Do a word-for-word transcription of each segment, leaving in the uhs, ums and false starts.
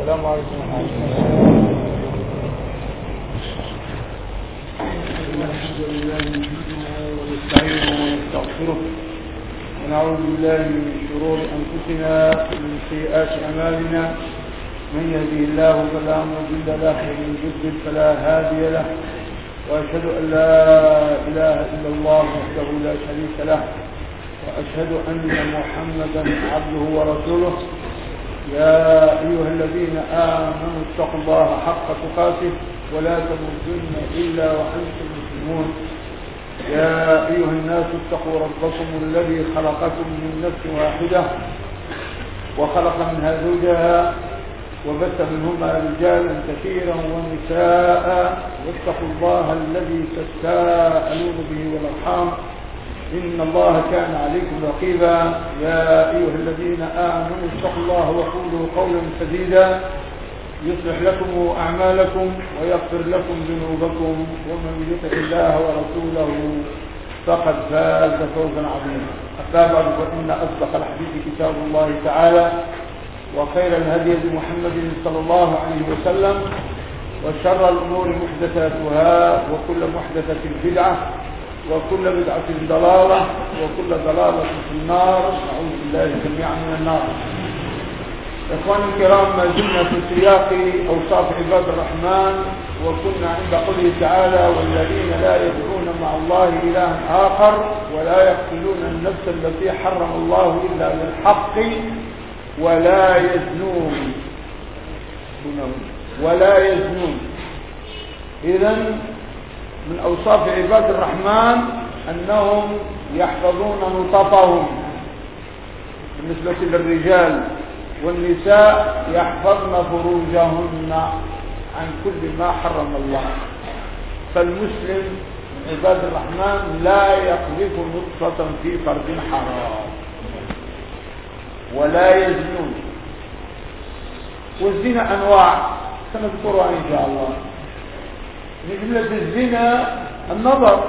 السلام عليكم ورحمة الله. الحمد لله ونستعينه ونستغفره ونعوذ بالله من شرور أنفسنا ومن سيئات أعمالنا. من يهدي الله فلا مضل له ومن يضلل فلا هادي له، وأشهد أن لا إله إلا الله وحده لا شريك له، وأشهد أن محمدا عبده ورسوله. يا أيها الذين آمنوا اتقوا الله حق تقاته ولا تموتن إلا وأنتم مسلمون. يا أيها الناس اتقوا ربكم الذي خلقكم من نفس واحدة وخلق منها زوجها وبث منهما رجالا كثيرا ونساء، واتقوا الله الذي تساءلون به والأرحام إن الله كان عليكم رقيبا. يا أيها الذين آمنوا اتقوا الله وقولوا قولا سديدا يصلح لكم أعمالكم ويغفر لكم ذنوبكم، ومن يطع الله ورسوله فقد فاز فوزا عظيما. أما بعد، فإن أصدق الحديث كتاب الله تعالى، وخير الهدي محمد صلى الله عليه وسلم، وشر الأمور محدثاتها، وكل محدثة بدعة، وكل بدعة ضلالة، وكل ضلالة في النار. نعوذ بالله جميعا من النار. إخواني الكرام، ما زلنا في سياق أوصاف عباد الرحمن، وكنا عند قوله تعالى: والذين لا يدعون مع الله إلها آخر ولا يقتلون النفس التي حرم الله إلا بالحق ولا يزنون ولا يزنون. إذن من أوصاف عباد الرحمن أنهم يحفظون نطقهم بالنسبة للرجال، والنساء يحفظن فروجهن عن كل ما حرم الله. فالمسلم من عباد الرحمن لا يقذف نطفة في فرج حرام ولا يزنون. والزنا أنواع سنذكرها إن شاء الله. من جملة الزنا النظر،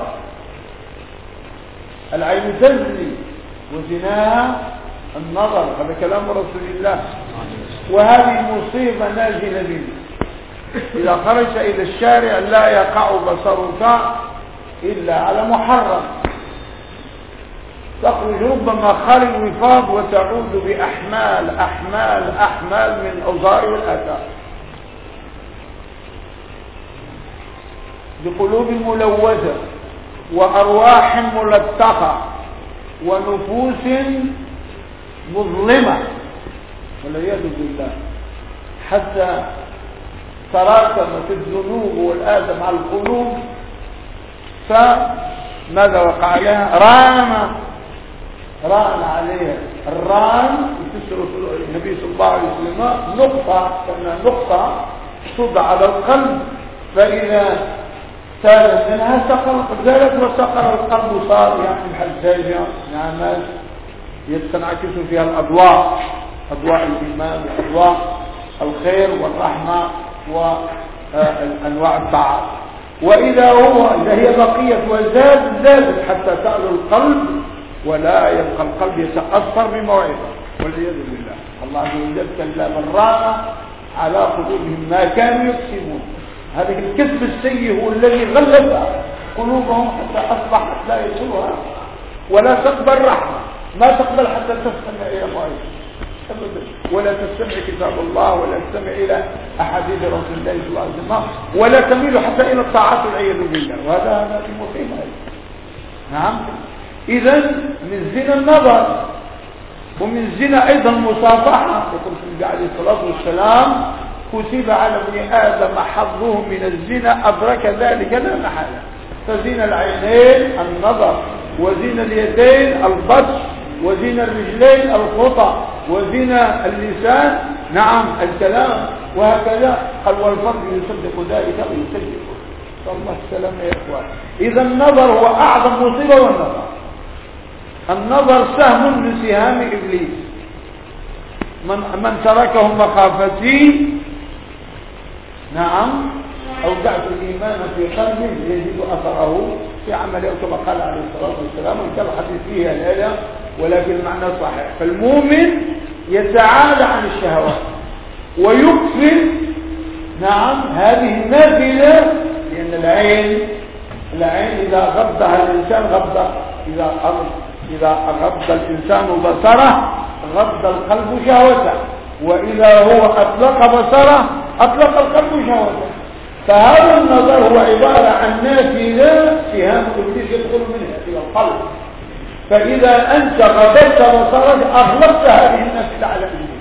العين تزني وزناها النظر، هذا كلام رسول الله. وهذه مصيبة نازلة بنا. إذا خرجت إلى الشارع لا يقع بصرك إلا على محرم، تخرج ربما خارج الوفاق وتعود بأحمال أحمال أحمال من الأوزار والآثار، بقلوب ملوثة وأرواح ملتقة ونفوس مظلمة والعياذ بالله، حتى تراكمت الذنوب والآثم على القلوب. فماذا وقع لها؟ ران ران عليها. الران يفسر النبي صلى الله عليه وسلم نقطة، كأنها نقطة توضع على القلب، فإذا سالت منها سقط زالت وسقر القلب، صار يعني الحجاجة نعمات يتنعكس فيها الأضواء، أضواء الإيمان وأضواء الخير والرحمة وأنواع الطاعات. وإذا هو إذا هي بقية وزاد زادت حتى تعلو القلب، ولا يبقى القلب يتأثر بموعظة والعياذ بالله. الله عز وجل كلا بل ران على قلوبهم ما كانوا يكسبون. هذا الكذب السيء هو الذي غلب قلوبهم حتى أصبحت لا يدخلها ولا تقبل رحمة، ما تقبل حتى تستمع إلى موعظة ولا تستمع كتاب الله ولا تستمع إلى أحاديث رسول الله صلى الله عليه وسلم، ولا تميل حتى إلى الطاعات والعياذ بالله. وهذا هذا مصيبة. نعم. إذا من زنا النظر، ومن زنا أيضا المصافحة. يقول النبي عليه الصلاة والسلام: كتب على ابن آدم حظه من الزنا أدرك ذلك لا محالة. فزنا العينين النظر، وزنا اليدين البطش، وزنا الرجلين الخطأ، وزنا اللسان نعم الكلام، وهكذا. قال والفرد يصدق ذلك ويصدق. الله السلام يا إخوان. إذا النظر هو أعظم مصيبة. والنظر النظر سهم من سهام إبليس. من, من تركه مخافتي نعم أودعت الإيمان في قلبه يجد أثره في عمله، كما قال عليه الصلاة والسلام. وكان الحديث فيها الآية ولكن المعنى صحيح. فالمؤمن يتعالى عن الشهوات ويكفل نعم هذه النافلة، لأن العين العين إذا غضها الإنسان غض إذا إذا غض الإنسان بصره غض القلب شهوته، وإذا هو أطلق بصره أطلق القلب شهوته. فهذا النظر هو عبارة عن نافذة سهام إبليس يدخل منها إلى القلب. فإذا أنت غضبت بصرك أغلقت هذه النافذة على إبليس.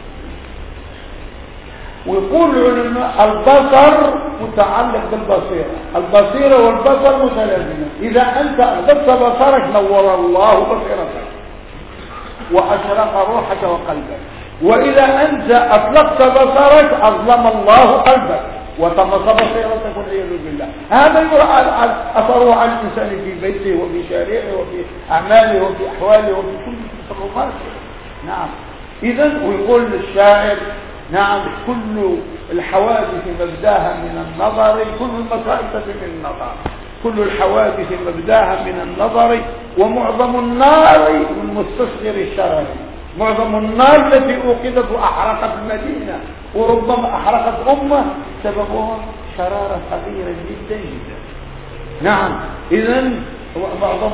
ويقول العلماء البصر متعلق بالبصيرة، البصيرة والبصر متلازمة. إذا أنت أغضبت بصرك نور الله بصيرتك وأشرق روحك وقلبك، وإذا أنت أطلقت بصرك أظلم الله قلبك وطمس بصيرتك والعياذ بالله. هذا يرى أثره على الإنسان في بيته وفي شارعه وفي أعماله وفي أحواله وفي كل تصرفاته. نعم. إذن ويقول الشاعر نعم كل الحوادث مبداها من النظر، كل المصائب من النظر، كل الحوادث مبداها من النظر، ومعظم النار من مستصغر الشرر. معظم النار التي أوقدت وأحرقت المدينة وربما أحرقت أمة سببها شرارة صغيرة جدا جدا. نعم. إذن معظم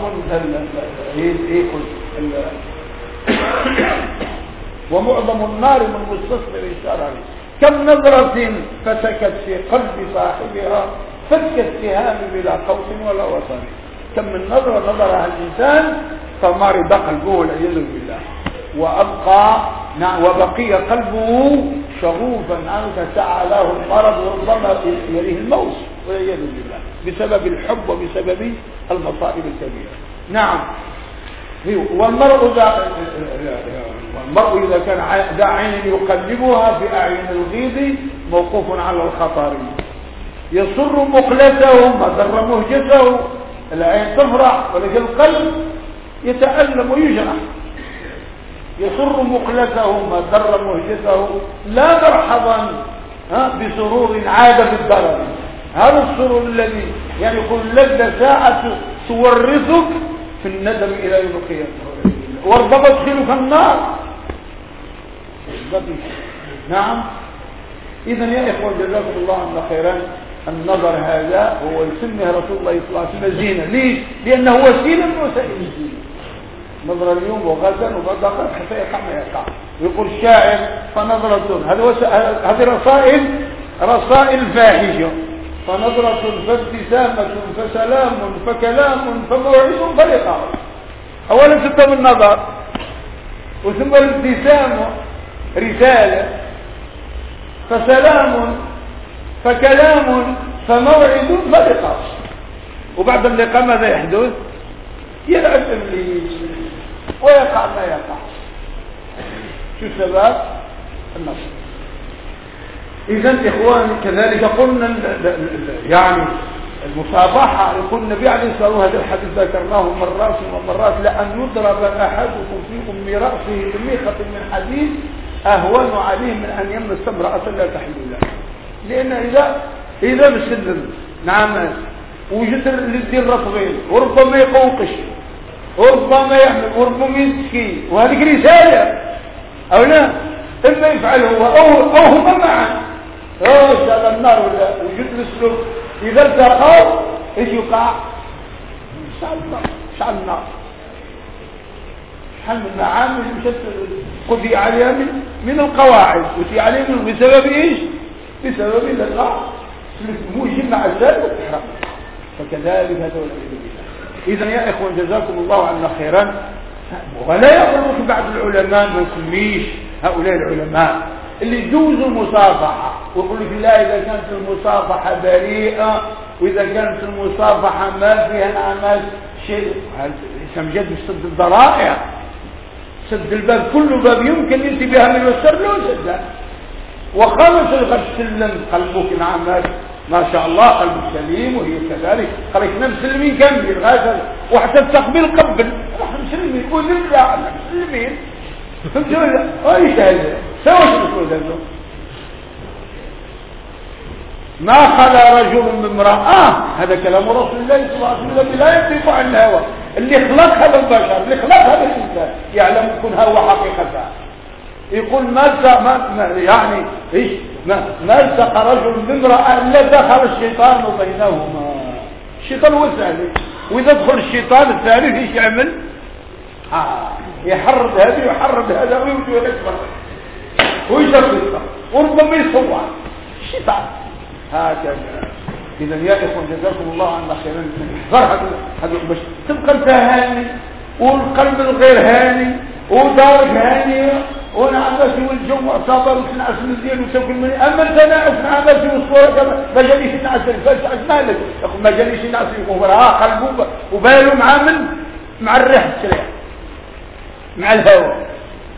ومعظم النار من مستصغر الشرر. كم نظرة فسكت في قلب صاحبها فك السهام بلا قوس ولا وصل. كم من نظرة نظرها الإنسان فمرض قلبه والعياذ بالله، وأبقى نعم وبقي قلبه شغوفا عنك سعى له المرض وربما يليه الموت والعياذ بالله بسبب الحب وبسبب المصائب الكبيرة. نعم. والمرء ذا والمرء إذا كان ذا عين يقلبها في أعين الغيظ موقوف على الخطر. يسر مقلته ما ضر مهجته. العين تفرح ولكن القلب يتألم ويجرح. يسر مقلته ما ضر مهجته لا مرحبا بسرور عاد بالضرر. هذا السرور الذي يعني كل لذة ساعة تورثك في الندم إلى يوم القيامة، وربما تدخلك النار. نعم. إذن يا إخوة جزاكم الله عنا خيرا، النظر هذا هو يسميه رسول الله صلى الله عليه وسلم زينة. ليش؟ لأنه وسيلة من وسائل الزينة. نظر اليوم وغدا وغدا حتى يقع ما يقع. ويقول الشاعر فنظرة هذه رسائل رسائل فاحشة، فنظرة فابتسامة فسلام فكلام فموعد فلقاء. أولا تبدأ بالنظر، وثم الابتسامة رسالة، فسلام فكلام فموعد فلقاء. وبعد اللقاء ماذا يحدث؟ يلعب إبليس ويقع ما يقع. شو السبب؟ النصر. إذن إخواني كذلك قلنا يعني المصافحة. يقول النبي عليه الصلاة والسلام هذا الحديث ذكرناه مرات ومرات: لأن يضرب أحدكم في أم رأسه بميخة من حديد أهون عليه من أن يمس امرأة لا تحل له. لأن إذا إذا بسلم نعم وجد الدين رطبين وربما يقوقش وربما يحمل وربما يسكي، وهذه رسالة أو لا؟ إما يفعله هو أو, أو هما معا أو شعب النار ولا وجد السلوك. إذا التقوا إيش يقع؟ شعب النار شعب النار شحال من معامل قضي عليها من, من القواعد وتي عليها من بسبب إيش؟ بسبب الإلغاء موجب مع الزاد والإحرام. فكذلك هذا والعياذ بالله. إذن يا إخوان جزاكم الله عنا خيرا. ولا يغرك بعض العلماء ما يسميش هؤلاء العلماء اللي يجوزوا المصافحة ويقول لك لا إذا كانت المصافحة بريئة وإذا كانت المصافحة ما فيها انعمال شيء. هذا جد سد الذرائع، سد الباب. كل باب يمكن يأتي بها من السر لو سد. وخمس قد سلم قلبك نعم ما شاء الله قلبك سليم وهي كذلك خلينا مسلمين كامل غاية وحتى التقبيل قبل نحن مسلمين يقول لله احنا مسلمين. فهمت ولا ايش هذا؟ سوى شو هذا؟ ما خلا رجل من امرأة. هذا كلام رسول الله صلى الله عليه وسلم لا ينطق عن الهوى. اللي خلق هذا البشر اللي خلق هذا الانسان يعلم كنها وحقيقتها. يقول ما ما يعني ايش ما ما التقى رجل بامرأة الا دخل الشيطان بينهما. الشيطان هو الثالث، واذا دخل الشيطان الثالث ايش يعمل؟ اه يحرض هذه ويحرض هذا ويمشي يكبر ويشرط وربما يصور الشيطان هكذا. اذا يا اخوان جزاكم الله عنا خيرا، احذر هذا باش تبقى انت هاني والقلب الغير هاني ودارك هانيه ونعمتي والجو معتبر وتنعس مزيان وتاكل مني. اما انت ناعس نعمتي والصوره ما جانيش نعس الفلسفه مالك يا اخو، ما جانيش نعس ها قلبه وباله مع من مع الريح السريع مع الهواء.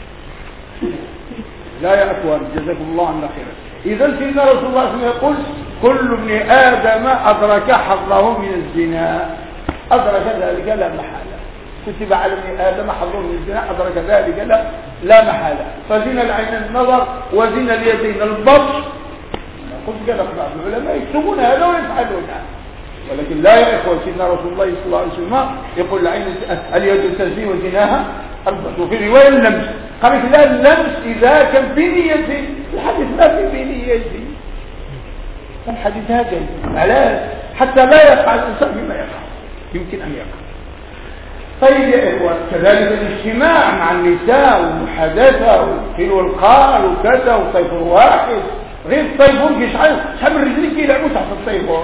لا يا اخوان جزاكم الله عنا خيرا. اذا سيدنا رسول الله صلى الله عليه وسلم يقول كل ابن ادم ادرك حظه من الزنا، ادرك ذلك لا محاله. كتب على ابن ادم حظه من الزنا ادرك ذلك لا لا محاله. فزنا العين النظر وزنا اليدين البطش. قلت كذا بعض العلماء يكتبون هذا ويفعلون هذا، ولكن لا يا اخوان سيدنا رسول الله صلى الله عليه وسلم يقول العين اليد تزني وزناها البطش. وفي روايه اللمس قالت لا اللمس اذا كان بنيتي، الحديث ما في بنيتي، الحديث هذا علاج حتى لا يقع الانسان فيما يقع يمكن ان يقع. طيب يا اخوان كذلك الاجتماع مع النساء والمحادثه والقيل والقال وكذا والطيفور واحد غير الطيفور شحال شحال من رجلين يلعبوا تحت الطيفور.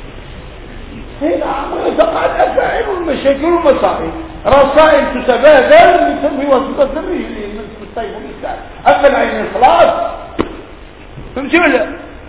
هنا تقع الافاعيل والمشاكل والمصائب، رسائل تتبادل في واسطه الرجلين من الطيفور والنساء. اما العين خلاص فهمتوا ولا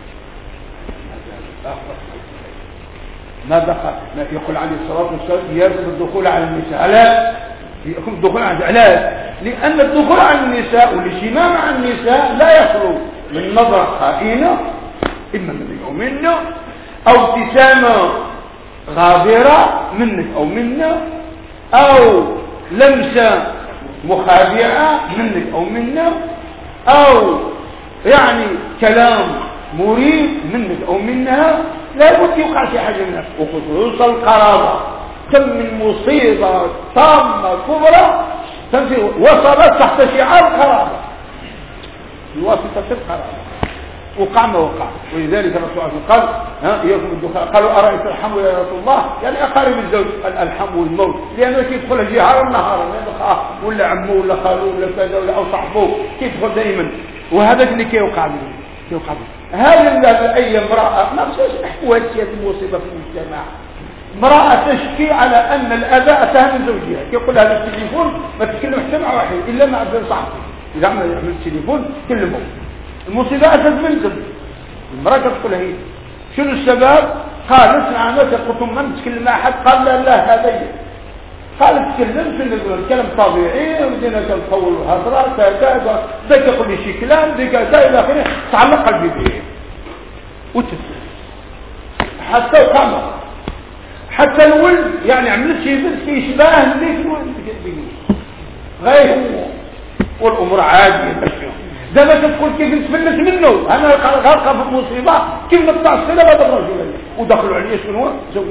ما دخل؟ ما يقول عليه الصلاه والسلام يرفض الدخول على النساء. لا يكون الدخول على النساء لان الدخول على النساء والاجتماع مع النساء لا يخلو من نظره خائنه اما منك او منا، او ابتسامه غابره منك او منا، او لمسه مخادعه منك او منا، او يعني كلام مريب منك او منها. لا بد يوقع في حاجه منها. وخصوصا القرابه كم من مصيبه طامه كبرى وصلت تحت شعار القرابه بواسطه القرابه، وقع ما وقع. ولذلك الرسول صلى الله عليه وسلم قال ها اياكم الدخان. قالوا ارايت الحم يا رسول الله؟ يعني اقارب الزوج. الحم والموت لانه كيدخل جهارا نهارا ولا عمه ولا خاله ولا كذا ولا او صاحبه كيدخل دائما، وهذا اللي كيوقع له كيوقع له. هذه اي امراه ما فيش احوال هذه المصيبه في المجتمع. امراه تشكي على ان الاباء اتهم زوجها، كيقول هذا التليفون ما تتكلم حتى مع واحد الا مع ابن صاحبه. اذا عمل التليفون كلمه. المصيبه اتت منكم. المراه تقول هي شنو السبب؟ قالت نعم قلت ما نتكلم مع احد. قال لا لا هذا قالت تكلم في الكلام طبيعي ودينا كنطول الهضره كذا ذاك يقول لي شي كلام ذاك كذا الى اخره. تعلق قلبي به وتسلم حتى قام حتى الولد يعني عملت شي بنت كيشبه اللي في الولد غير والامور عاديه. دابا تقول كيف نتفلت منه انا غارقه في المصيبه كيف نقطع الصله هذا الرجل ودخلوا عليه شنو هو زوج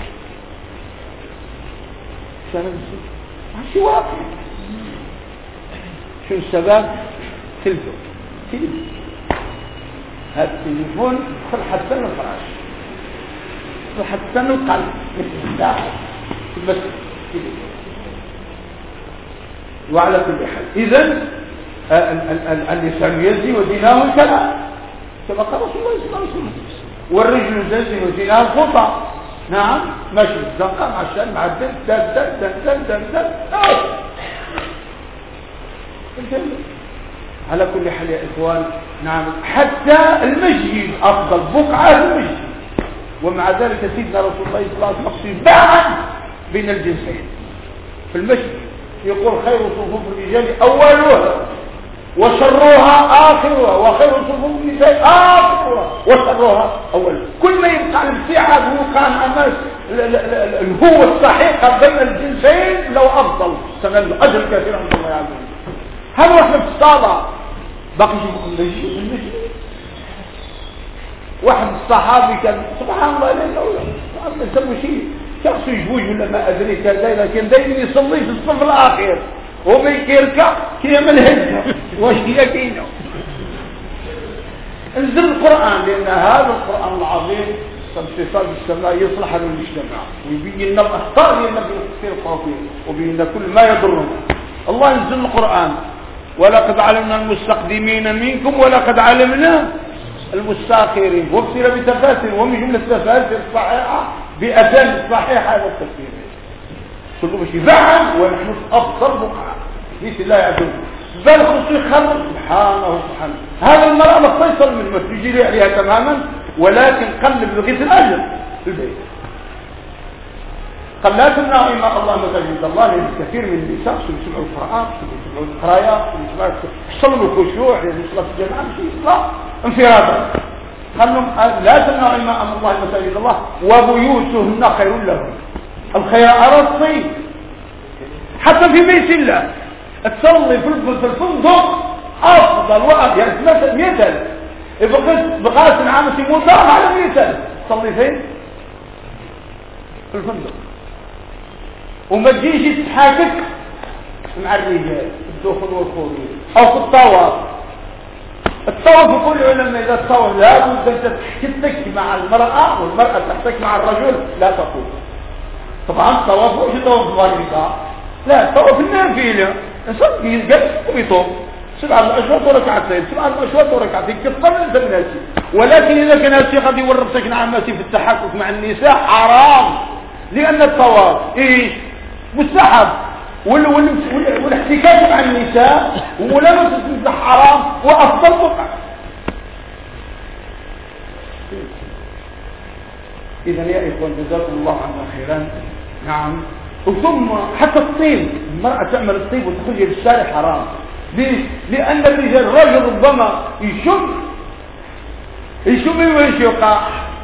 ماشي واقع. شو السبب؟ تلفون تلفون هذا التليفون دخل حتى الفراش دخل حتى القلب بس. وعلى كل حال اذا اللسان يزني وديناه الكلام كما قال رسول الله صلى الله عليه وسلم. والرجل يزني وديناه الخطأ. نعم ماشي الزنقة مع الشأن مع الدل دل دل دل دل دل دل. على كل حال يا إخوان نعم حتى المسجد أفضل بقعة المسجد. ومع ذلك سيدنا رسول الله صلى الله عليه وسلم باعا بين الجنسين في المسجد. يقول خير صفوف الرجال أولها وشرها آخرها وخير صفوف النساء آخرها وشرها أولها. كل ما يبقى الابتعاد ويبقى الأماس الهوة الصحيحة بين الجنسين لو أفضل سنل أجل كثيرا من الله عز وجل. هذا واحنا في الصلاة باقي شيء في المسجد. واحد الصحابي كان سبحان الله لا لا ما يسموا شيء شخص يجوج ولا ما أدري كذا لكن دايما يصلي في الصف الأخير وما يركع كيما الهجة واش هي كاينه. انزل القرآن لأن هذا القرآن العظيم صفات السماء يصلح للمجتمع ويبين لنا الأخطاء اللي النبي يخطئ فيه ويبين لنا كل ما يضرنا. الله ينزل القرآن ولقد علمنا المستقدمين منكم ولقد علمنا المستاخرين وابصر بتفاسير ومن جملة التفاسير الصحيحة بأسانيد صحيحة هذا التفسير كله باش يزعل ونحن في أفضل بقعة بسم الله عز وجل. بل خصوصي يخرج سبحانه سبحانه. هذا المرأة ما تصل من المسجد يجري عليها تماما ولكن قلب لغيث الأجل في البيت. قال لا تمنعوا إماء الله مساجد الله لأن كثير من النساء يسمعوا القرآن يسمعوا القرايات يحصلوا الخشوع لأن صلاة الجماعة مش إصلاح انفرادا. قال لهم لا تمنعوا إماء الله مساجد الله وبيوتهن خير لهم. الخيار الطيب حتى في بيت الله تصلي في الفندق افضل وقت يعني مثلا مثل بقيت بقاس العام في مطار على مثل تصلي فين في الفندق وما تجيش تحاكك مع الرجال الدخول والخروج او في الطواف. الطواف يقول العلماء اذا الطواف لا بد ان تحتك مع المراه والمراه تحتك مع الرجل لا تطوف. طبعا الطواف مش طواف الواجبات لا الطواف النافله انسان يلقى ويطوف سبع الاشواط وركعتين سبع الاشواط وركعتين كثر من الناسي. ولكن اذا كان الشيخ غادي يورطك نعمتي في التحكك مع النساء حرام لان الطواف ايش مستحب والاحتكاك مع النساء ولمس النساء حرام وافضل بقعه. اذا يا اخوان جزاكم الله عنا خيرا. نعم ثم حتى الطيب المرأة تعمل الطيب وتخرج للشارع حرام. ليش؟ لأن الرجال الرجل ربما يشم يشم ويشوقع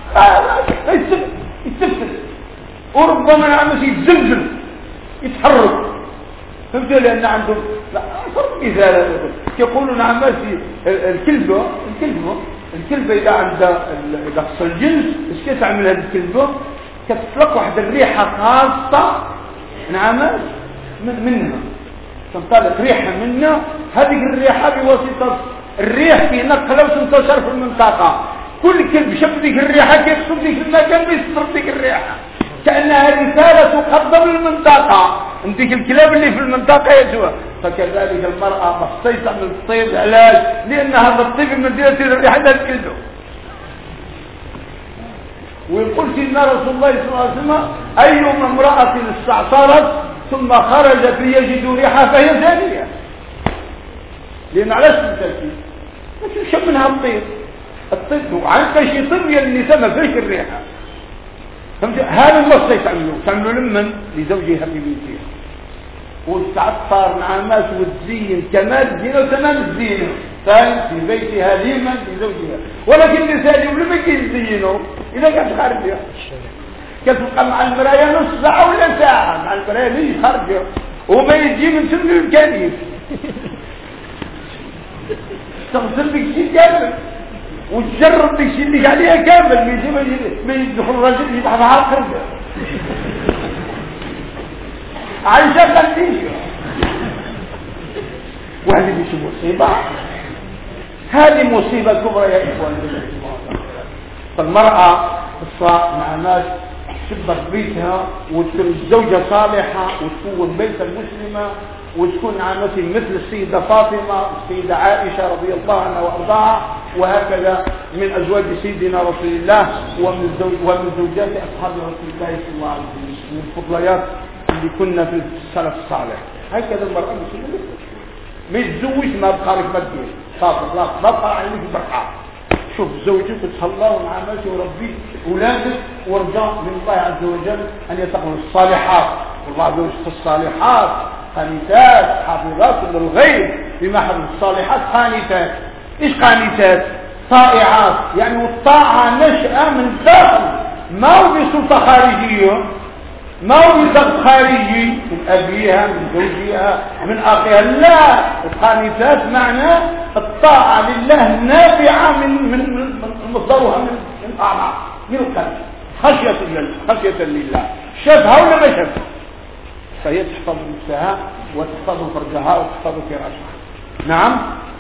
يتفل وربما نعمل يتزلزل يتحرك فهمت لأن عندهم لا صرف مثال يقولون نعمل الكلبة الكلبة الكلبة إذا عندها إذا خص الجنس إيش كيف تعمل هذه الكلبة كتطلق واحد الريحة خاصة نعمل من منها تنطلق ريحة منها. هذه الريحة بواسطة الريح في نقلة وتنتشر في المنطقة. كل كلب شف ذيك الريحة كيف شف ذيك المكان بيصرف ذيك الريحة كأنها رسالة تقدم للمنطقة ذيك الكلاب اللي في المنطقة يجوا. فكذلك المرأة بسيطة تعمل الطيب علاج لأن هذا الطيب من مدينة الريحة لا تكلده. ويقول سيدنا رسول الله صلى الله عليه وسلم أيما امرأة استعصرت ثم خرجت ليجد ريحها فهي زانية. لأن علاش التركيب ما تشم منها الطيب الطيب وعنك شيء طيب يا النساء ما فيش الريحة فهمت. هذا الوصف يتعملوا تعملوا لمن لزوجها في بيتها وتعطر نعمات وتزين كمال الزينة وتمام الزينة فاهم في بيتها لمن لزوجها. ولكن النساء اليوم لما يزينوا إذا كانت خارجة كتبقى مع المرايا نص ساعة ولا ساعة مع المرايا ليش خارجة وما يجي من سن الكنيف تغسل بك شيء كامل وتجرب بك شيء اللي عليها كامل ما يدخل الرجل يتحف على الخرجة عايشة خليشة. وهذه مش مصيبة هذه مصيبة كبرى يا إخوان. فالمرأة الصاء مع ناس تشبه بيتها وتكون زوجة صالحة وتكون بيت المسلمة وتكون عامتي مثل السيدة فاطمة السيدة عائشة رضي الله عنها وأرضاها وهكذا من أزواج سيدنا رسول الله ومن, زوج ومن زوجات أصحاب رسول الله صلى الله عليه وسلم من الفضليات اللي كنا في السلف الصالح. هكذا المرأة المسلمة ما يتزوج ما بقى لك ما تدير خاطر لا بقى عليك بقى شوف زوجك وتصلى وعملت وربيت اولادك ورجاء من الله عز وجل ان يتقوا الصالحات. والله عز وجل الصالحات قانتات حافظات للغيب بما حفظ الصالحات قانتات. ايش قانتات؟ طائعات يعني والطاعه نشأة من الداخل ما هو بسلطه خارجيه ما هو بضغط خارجي من ابيها من زوجها من اخيها لا. القانتات معنى الطاعه لله نابعه من من من مصدرها من من اعماق من القلب خشيه لله خشيه لله. شافها ولا ما شافها فهي تحفظ نفسها وتحفظ فرجها وتحفظ فراشها. نعم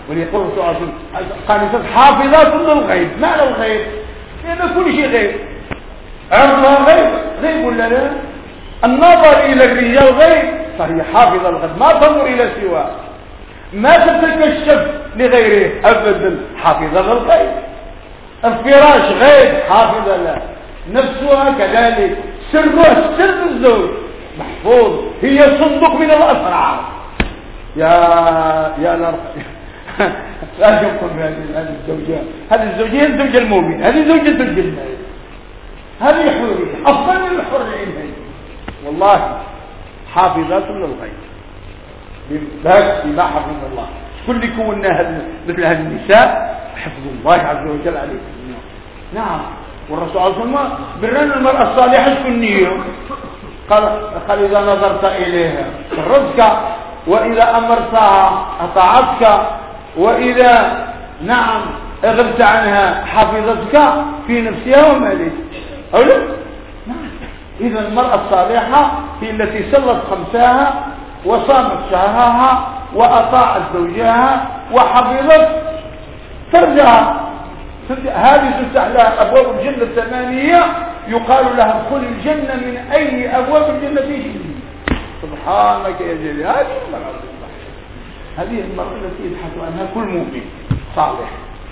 وليقول الرسول صلى الله عليه وسلم قانتات حافظات للغيب. معنى الغيب؟ لأن كل شيء غيب. عرضها غيب، غيب ولا لا؟ النظر إلى الرجال غيب، فهي حافظة للغيب، ما تنظر إلى سواه، ما تتكشف لغيره أبدا، حافظة للغيب. الفراش غيب، حافظة له. نفسها كذلك، سرها سر الزوج محفوظ، هي صندوق من الأسرار. يا يا لا لا يقول هذه الزوجة، هذه الزوجة هي الزوجة المؤمن، هذه زوجة الجنة، هذه حورية أفضل من الحور العين. والله حافظات للغيب، بس بما حفظ الله. كل كوننا مثل هذه النساء حفظ الله عز وجل عليكم. نعم. والرسول صلى الله عليه وسلم برنا المرأة الصالحة سنية، قال قال إذا نظرت إليها رزقك، وإذا أمرتها أطاعتك، وإذا نعم أغبت عنها حفظتك في نفسها ومالك. أو لا؟ نعم. إذا المرأة الصالحة هي التي صلت خمسها وصامت شهرها وأطاعت زوجها وحفظت فرجها. هذه تفتح لها أبواب الجنة الثمانية، يقال لها ادخل الجنة من أي أبواب الجنة شئت. سبحانك يا جليل. هذه المرأة هذه المرأة التي يبحث عنها كل مؤمن صالح.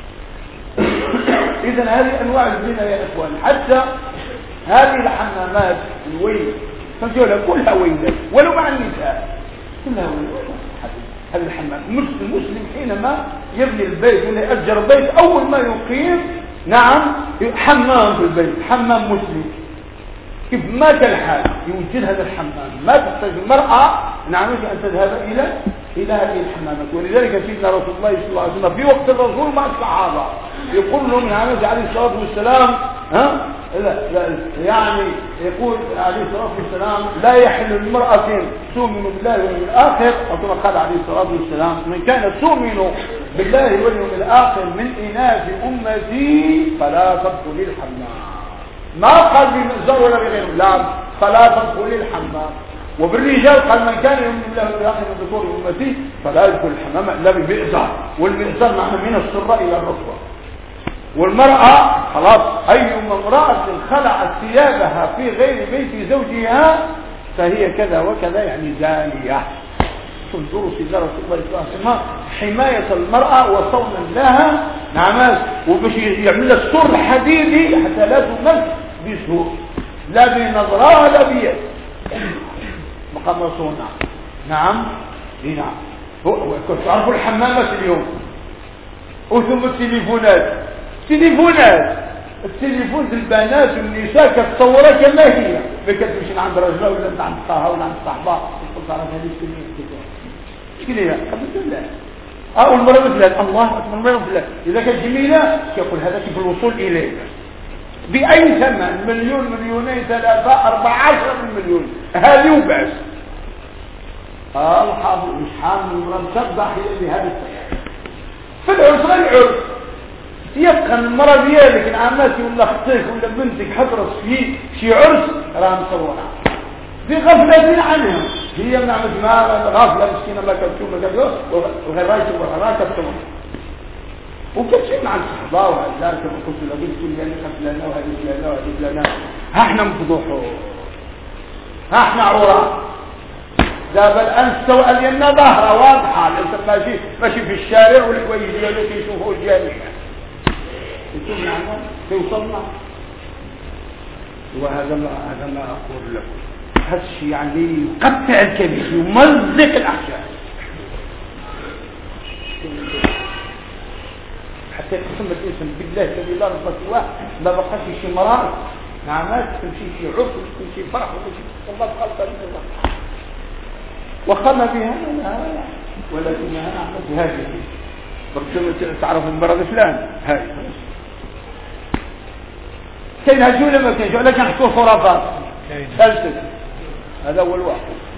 إذا هذه أنواع الزنا يا إخوان. حتى هذه الحمامات الويل تنتهي كلها ويلات، ولو مع النساء كلها ويلات. هذا الحمام المسلم حينما يبني البيت ولا يأجر بيت، أول ما يقيم نعم حمام في البيت، حمام مسلم. كيف ما كان الحال يوجد هذا الحمام، ما تحتاج المرأة نعم أن تذهب إلى إلى هذه الحمامات. ولذلك سيدنا رسول الله صلى الله عليه وسلم في وقت الرسول مع الصحابة يقول لهم نعم عليه الصلاة والسلام ها لا لا يعني يقول عليه الصلاة والسلام لا يحل المرأة تؤمن بالله واليوم الآخر، أو قال عليه الصلاة والسلام من كان تؤمن بالله واليوم الآخر من إناث أمتي فلا تدخل الحمام. ما قال بالنزار ولا بغيره، لا فلا تدخل الحمام. وبالرجال قال من كان يؤمن بالله واليوم الآخر من ذكور أمتي فلا يدخل الحمام إلا بمئزر، والمئزر معناه من السرة إلى الركبة. والمرأة خلاص أيما امرأة خلعت ثيابها في غير بيت زوجها فهي كذا وكذا يعني زانية. تنظروا سيدنا رسول الله صلى الله عليه وسلم حماية المرأة وصونا لها نعم، وباش يعمل لها السر الحديدي حتى لا تمس بسوء، لا بنظرة ولا بيد، مقمصونا. نعم اي نعم. كنت تعرفوا الحمامات اليوم وثم التليفونات، التليفونات التليفون البنات والنساء كتصورها كما هي، ما كتمشي عند رجلها ولا عند طاها ولا عند صاحبها تقول تعرف هذه التليفون شكون هي قبل الله. اه والمرأة مثل الله اكبر، المرأة مثل اذا كانت جميلة يقول هذا كيف الوصول اليه باي ثمن، مليون مليونين ثلاثة أربعة عشر من مليون هذه وبس. اه الحافظ مش حامل المرأة تفضح هي بهذا السبب. في العرس غير العرس يبقى المرأة ديالك العماتي ولا اختك ولا بنتك حضرت في شي عرس راه مصورها في غفلة عنها، هي من عمد ما غافلة مسكينة ما كتشوف ما كتشوف وغير رايك وغير كتشوف وكتشوف مع الصحبة وهذا كما قلت لك كل يعني خفلنا وهذه فلانة وهذه فلانة. ها احنا مفضوحون، ها احنا عورات. دابا الان استوى لنا ظاهرة واضحة، انت ماشي ماشي في الشارع والحوايج ديالك يشوفوا الجميع يشوف معنا توصلنا. وهذا ما هذا ما اقول لكم، هذا الشيء يعني يقطع الكبش يمزق الاحشاء حتى يقسم الانسان بالله الذي لا رب سواه ما بقاش شي مرار نعمات تمشي شي عرس تمشي فرح وتمشي والله خلق الله وخلنا بها ولكنها نعمت هذه برسوم تعرف المرض فلان هاي كاين هاجو ولا ما كاينش، ولا كنحكوا خرافات ثالثه. هذا هو الواقع.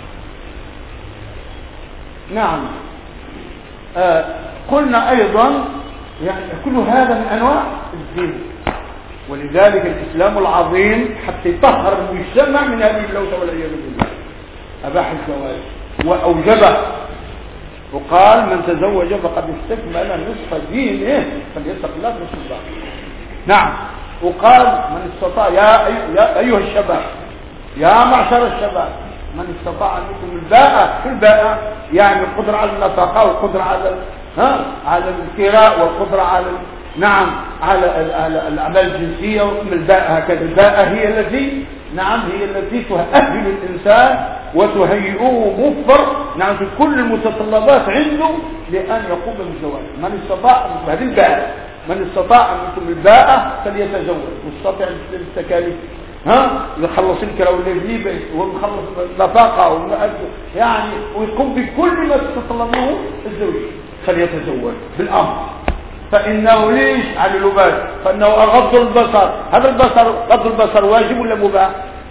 نعم. آه قلنا ايضا يعني كل هذا من انواع الزنا، ولذلك الاسلام العظيم حتى يطهر المجتمع من هذه اللوثه والعياذ بالله اباح الزواج واوجبه وقال من تزوج فقد استكمل نصف دينه فليتق الله في الصلاة. نعم. وقال من استطاع يا, يا أيها الشباب يا معشر الشباب من استطاع منكم الباءة في الباءة يعني القدرة على النفقة والقدرة على ها على الكراء والقدرة على نعم على الأعمال الجنسية الباءة هكذا. الباءة هي التي نعم هي التي تؤهل الإنسان وتهيئه موفر نعم في كل المتطلبات عنده لأن يقوم بالزواج. من استطاع هذه الباءة من استطاع منكم الباءة فليتزوج واستطاع التكاليف ها يخلص الكرا والليل ويخلص النفقه يعني ويقوم بكل ما تتطلبه الزوج فليتزوج بالامر. فانه ليش على الوباء فانه اغض البصر. هذا البصر غض البصر واجب ولا مباح؟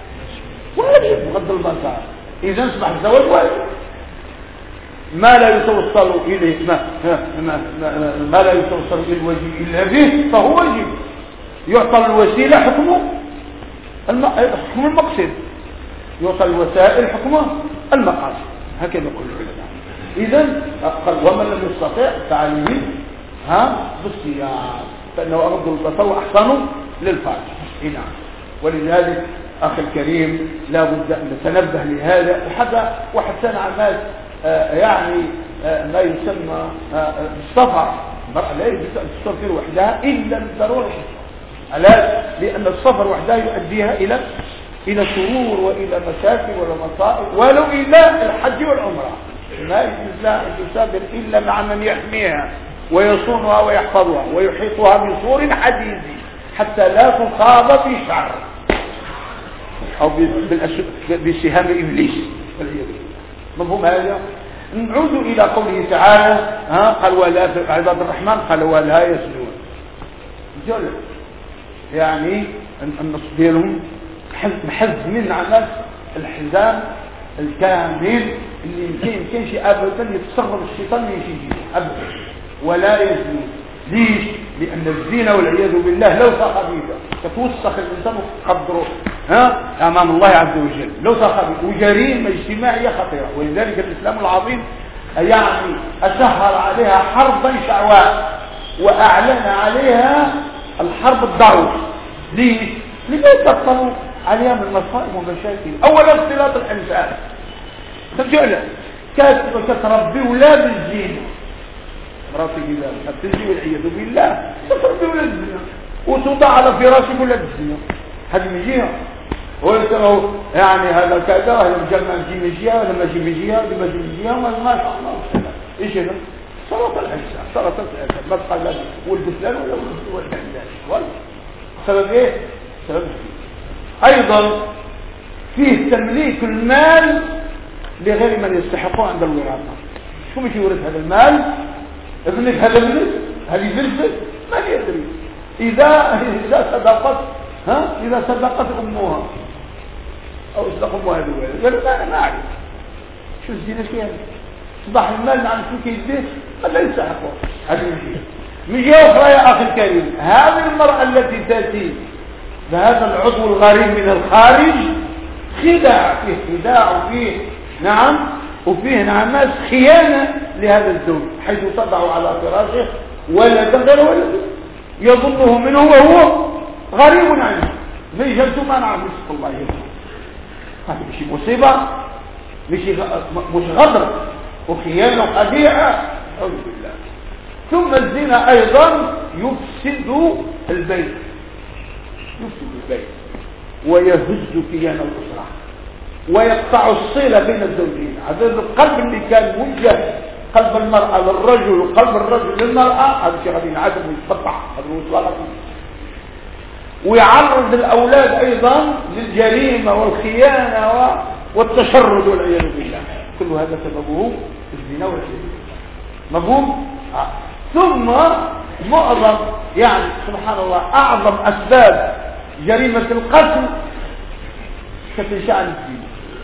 واجب غض البصر. اذا اصبح الزواج واجب. ما لا يتوصل اليه ما, ما, ما, ما لا يتوصل الى الواجب الا به فهو واجب. يعطى الوسيله حكمه حكم المقصد يعطى الوسائل حكمه المقاصد هكذا يقول العلماء. اذا ومن لم يستطع فعليه ها بالصيام فانه اغض البصر واحسن للفرج. نعم. ولذلك اخي الكريم لا بد ان نتنبه لهذا وحتى وحتى عمال آه يعني آه ما يسمى آه السفر. المرأة لا يجوز ان تسافر وحدها الا للضروره. علاش؟ لأن السفر وحده يؤديها إلى إلى سرور وإلى مشاكل ولا مصائب ولو إلى الحج والعمرة. ما يجوز لها أن تسافر إلا مع من يحميها ويصونها ويحفظها ويحيطها بسور حديد حتى لا تصاب بشر أو بسهام إبليس. مفهوم هذا؟ نعود إلى قوله تعالى ها قال ولا عباد الرحمن قال ولا يسجدون جل يعني النص ديالهم محز من عمل الحزام الكامل اللي يمكن يمكن شيء ابدا يتصرف الشيطان من شيء ابدا ولا يزني. ليش؟ لان الزنا والعياذ بالله لو خبيثه تتوسخ الانسان قدره ها امام الله عز وجل لو خبيث وجريمه اجتماعيه خطيره. ولذلك الاسلام العظيم يعني اشهر عليها حربا شعواء واعلن عليها الحرب الضروس. ليش؟ لما يتطلوا عليها من مصائب ومشاكل. اولا اختلاط الانسان ترجع كتربي ولا بالزين مراتي بالله تنجي والعياذ بالله تربي ولا بالزنا وتوضع على فراشك ولا بالزنا هذه من جهه ويقولوا يعني هذا كذا هذا الجمع يجي من جهه ولا ما يجي من جهه ولا ما يجي من جهه ما شاء الله ايش هذا صلاة الانسان صلاة الانسان ما تقال لا ولد فلان ولا ولد فلان ولا سبب ايه؟ سبب ايضا فيه تمليك المال لغير من يستحقه عند الوراثه. شو مش يورث هذا المال؟ ابنك هذا ابنك هذه بنتك ما يدري. اذا اذا صدقت ها اذا صدقت امها او صدق امها هذا الولد قال لا انا ما اعرف شو الزينه كيف صباح المال مع شو كيديه لا يستحقه. هذه من من جهه اخرى يا اخي الكريم هذه المراه التي تاتي بهذا العضو الغريب من الخارج خداع فيه خداع وفيه نعم وفيه نعم خيانه لهذا الزوج حيث تضع على فراشه ولدا غير ولد يظنه منه وهو غريب عنه. ما يجلسوا ما نعرف نسال الله يرحمه. هذا مش مصيبه مش مش غدر وخيانه وخديعه اعوذ بالله. ثم الزنا ايضا يفسد البيت يفسد البيت ويهز كيان الاسره ويقطع الصله بين الزوجين. هذا القلب اللي كان موجه قلب المراه للرجل وقلب الرجل للمراه هذا شيء غادي ينعدم ويتقطع هذا الوصال ويعرض الاولاد ايضا للجريمه والخيانه والتشرد والعياذ بالله. كل هذا سببه الزنا والعياذ بالله. مفهوم؟ آه. ثم معظم يعني سبحان الله اعظم اسباب جريمه القتل كفي شأن الدين.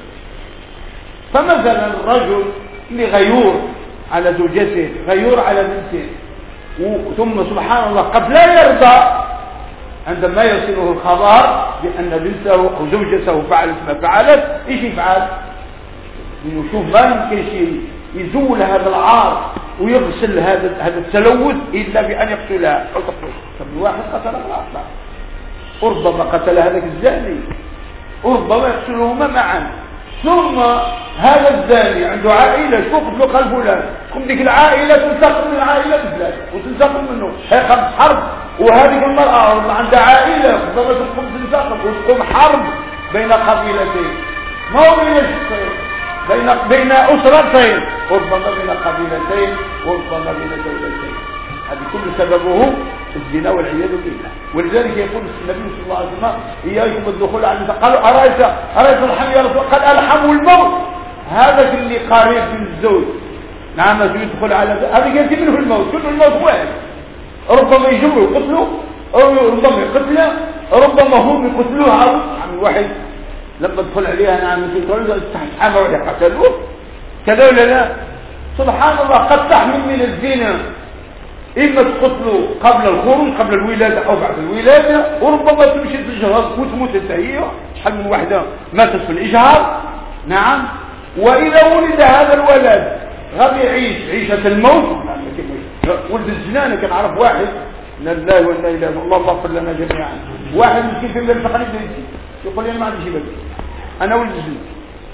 فمثلا الرجل اللي غيور على زوجته غيور على بنته ثم سبحان الله قد لا يرضى عندما يصله الخبر بأن بنته أو زوجته فعلت ما فعلت ايش يفعل؟ يشوف ما يمكن شيء يزول هذا العار ويغسل هذا هذا التلوث إلا بأن يقتلها أو تقتل. فالواحد قتل الآخر، وربما قتل هذاك الزاني، وربما يقتلهما معا. ثم هذا الزاني عنده عائلة، شو قتلوا قال فلان، قم ديك العائلة تنتقم من العائلة بفلان وتنتقم منه، هي خمس حرب. وهذه المرأة عندها عائلة ربما تقوم تنتقم وتقوم حرب بين قبيلتين، ما هو بين الشخصين، بين بين أسرتين، وربما بين قبيلتين، وربما بين دولتين. هذه كل سببه الزنا والعياذ بالله. ولذلك يقول النبي صلى الله عليه وسلم إياكم الدخول على النساء. قالوا أرأيت أرأيت الحم يا رسول الله؟ قال الحم الموت. هذا اللي قريب من الزوج نعم يدخل على هذا يأتي منه الموت، كل الموت واحد. ربما يجمعوا يقتلوا، ربما يقتله، ربما هم يقتلوها. عن واحد لما دخل عليها نعم تقول تحت حمى ولا قتلوه كذا ولا لا؟ سبحان الله. قد تحمل من الزنا إما تقتلوا قبل الخروج قبل الولادة أو بعد الولادة، وربما تمشي تجهض وتموت التهيئة. شحال من واحدة ماتت في الإجهاض نعم. وإذا ولد هذا الولد غادي يعيش عيشة الموت. ولد الزنا كان عرف واحد لا الله وإنا إليه الله اغفر لنا جميعا. واحد مسكين في الفقر يقول لي أنا ما عندي شيء أنا ولد الزنا،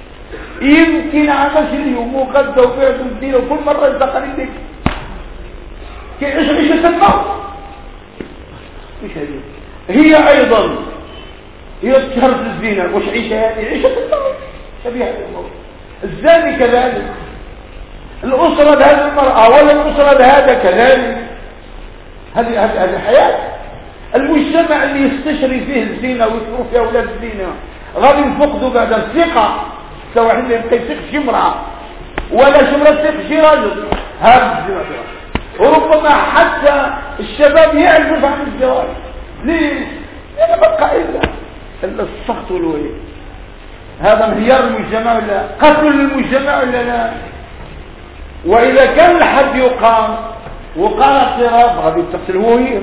يمكن عمل اليوم وغدا وبعد الدين وكل مرة يدخل يديك كيعيش عيشة الموت. مش هذه هي أيضا هي تشهر الزنا. وش عيشة هذه؟ عيشة الموت شبيهة الموت. الزاني كذلك، الأسرة هذه المرأة ولا الأسرة هذا كذلك. هذه هذه الحياة. المجتمع اللي يستشري فيه الزنا ويصرف فيه أولاد الزنا غادي يفقدوا بعد الثقة. سواء واحد اللي يبقى يثق شي امرأة ولا شي امرأة تثق شي رجل، هذا الزنا. وربما حتى الشباب يعرف عن الزواج. ليه؟ لأنه بقى إلا إلا السخط والويل. هذا انهيار المجتمع ولا قتل المجتمع ولا لا؟ وإذا كان الحد يقام وقال اعتراف غادي تقتل هو هي.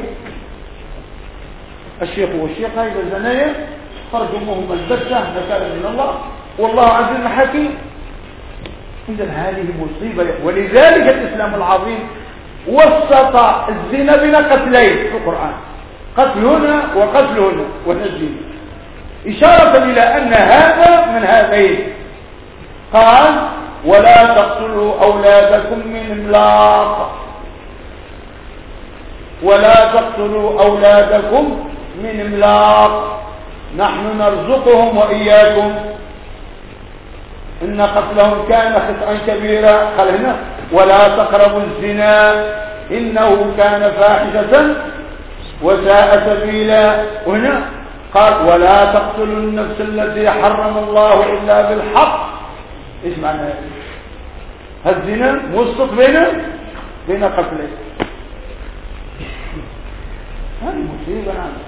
الشيخ والشيخة إذا زنايا فرجموهم البتة نكالا من الله والله عزيز حكيم. إذا هذه مصيبة. ولذلك الإسلام العظيم وسط الزنا بين قتلين في القرآن، قتل هنا وقتل هنا والزنا، إشارة إلى أن هذا من هذين. قال ولا تقتلوا أولادكم من إملاق، ولا تقتلوا أولادكم من إملاق نحن نرزقهم وإياكم إن قتلهم كان خطأ كبيرا. قال هنا ولا تقربوا الزنا إنه كان فاحشة وساء سبيلا. وهنا قال ولا تقتلوا النفس التي حرم الله إلا بالحق. إيش معنى هذا؟ الزنا موسط بين بين قتلين. هذه مصيبة.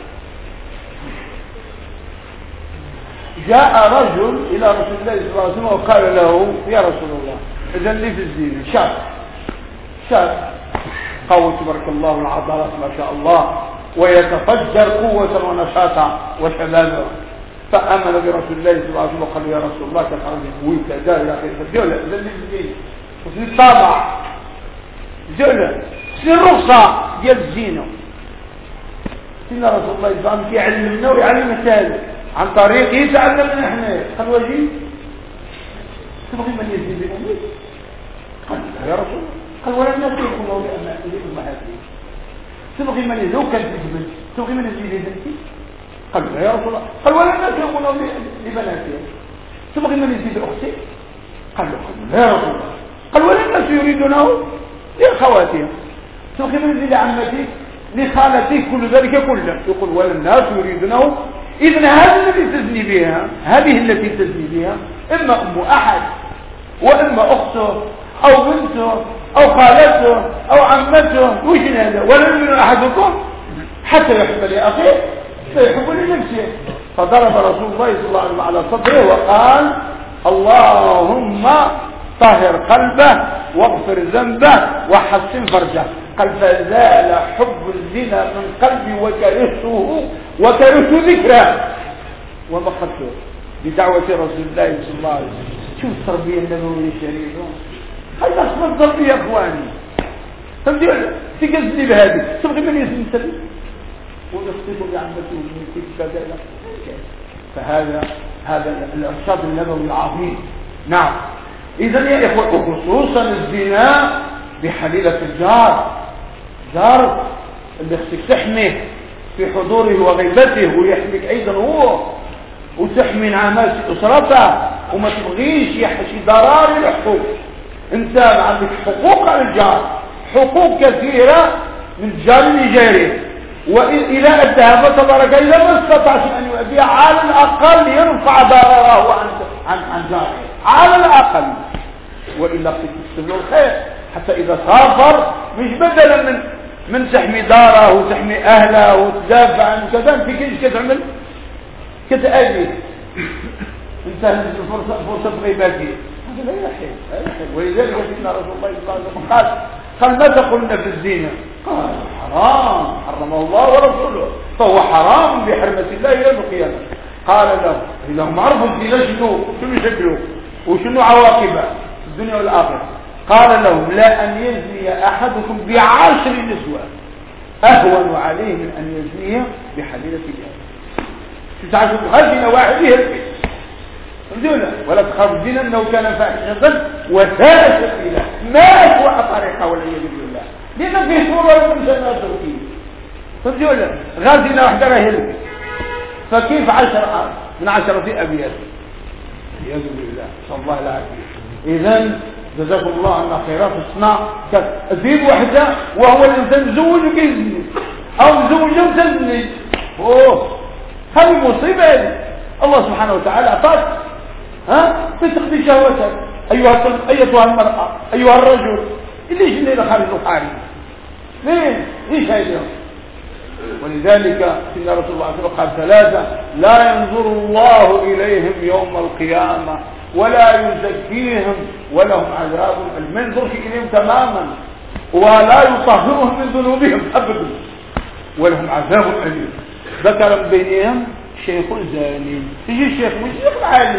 جاء رجل إلى رسول الله صلى الله عليه وسلم وقال له يا رسول الله إذن لي في الزنا شاب شاب قوي تبارك الله العضلات ما شاء الله ويتفجر قوة ونشاطا وشبابا، فآمن برسول الله صلى الله عليه وسلم وقال يا رسول الله كان ويك دار يا أخي فالجولة إذن لي في الزنا وفي الطابع جولة في الرخصة ديال الزنا. سيدنا رسول الله صلى الله عليه وسلم يعلمنا ويعلم الثالث عن طريق يتعلمنا احنا. قال وجي تبغي من يزيد بأمي؟ قال يا رسول الله. قال ولا الناس يكونوا لأمهاتهم. تبغي من يزيد وكان تجبل تبغي من يزيد بنتي؟ قال يا رسول الله. قال ولا الناس يكونوا لبناتهم. تبغي من يزيد أختي؟ قال له يا رسول الله. قال ولا الناس يريدونه لأخواتهم. تبغي من يزيد عمتي لخالتي كل ذلك كله. يقول ولا الناس يريدونه. إذن هذه التي تزني بها هذه التي تزني بها إما أم أحد وإما أخته أو بنته أو خالته أو عمته. وش هذا؟ ولا يؤمن أحدكم حتى يحب لأخيه فيحب لنفسه. فضرب رسول الله صلى الله عليه وسلم على صدره وقال اللهم طهر قلبه واغفر ذنبه وحسن فرجه. قال فزال حب الزنا من قلبي وكرهته وكرهت ذكره وما قلته بدعوة رسول الله صلى الله عليه وسلم. شوف التربية النبوية الشريفة. هذا اسم الضرب يا اخواني. فهمتوا تقصدي بهذه تبغي من يسلم ويخطط بعمته من كتب كذا. فهذا هذا الارشاد النبوي العظيم. نعم. اذا يا اخوه خصوصا الزنا بحليله الجار، جار اللي خصك تحميه في حضوره وغيبته ويحميك ايضا هو، وتحمي نعمات اسرته، وما تبغيش يحشي ضرار الحقوق. انت عندك حقوق على الجار، حقوق كثيره من الجار لجاره، والى اداها فتبارك اذا ما استطعش ان يؤديها على الاقل يرفع ضرره عن عن عن جاره على الاقل، والا تكتب له الخير حتى اذا سافر مش بدلا من من تحمي داره وتحمي اهله وتدافع عن كذا انت كيفاش كتعمل كتأذي انت الفرصه فرصه غيبتي. هذا لا يحل لا يحل. ولذلك سيدنا رسول الله صلى الله عليه وسلم قال قال ماذا قلنا في الزنا؟ قال حرام حرمه الله ورسوله فهو حرام بحرمه الله الى القيامه. قال له اذا هم عرفوا الزنا شنو شنو شكله وشنو عواقبه في الدنيا والاخره، قال لهم لا ان يزني احدكم بعشر نسوة اهون عليه من ان يزني بحليله الجهل. تتعجب غزنا واحد يهلك فهمتونا؟ ولا تخاف الزنا انه كان فاحشة وساء سبيلا، ما اسوأ طريقه والعياذ بالله، لان فيه صوره من سنوات فيه فهمتونا؟ غازنا واحده راه يهلك، فكيف عشر من عشرة ابيات والعياذ بالله صلى الله العافيه. اذا جزاكم الله عنا خيرات. اصنع تجيب وحده وهو الانسان مزوج وكيزني او مزوجه وتزني، اوه هذه مصيبه هذه. الله سبحانه وتعالى اعطاك ها تقضي شهوتك ايها ايتها المراه ايها الرجل. ليش اللي خارج الحارم ليه ليش هذا؟ ولذلك سيدنا رسول الله صلى الله عليه وسلم قال ثلاثه لا ينظر الله اليهم يوم القيامه ولا يزكيهم ولهم عذاب أليم. ما ينظرش اليهم تماما ولا يطهرهم من ذنوبهم ابدا ولهم عذاب أليم. ذكر من بينهم شيخ زاني. يجي الشيخ مش شيخ عالي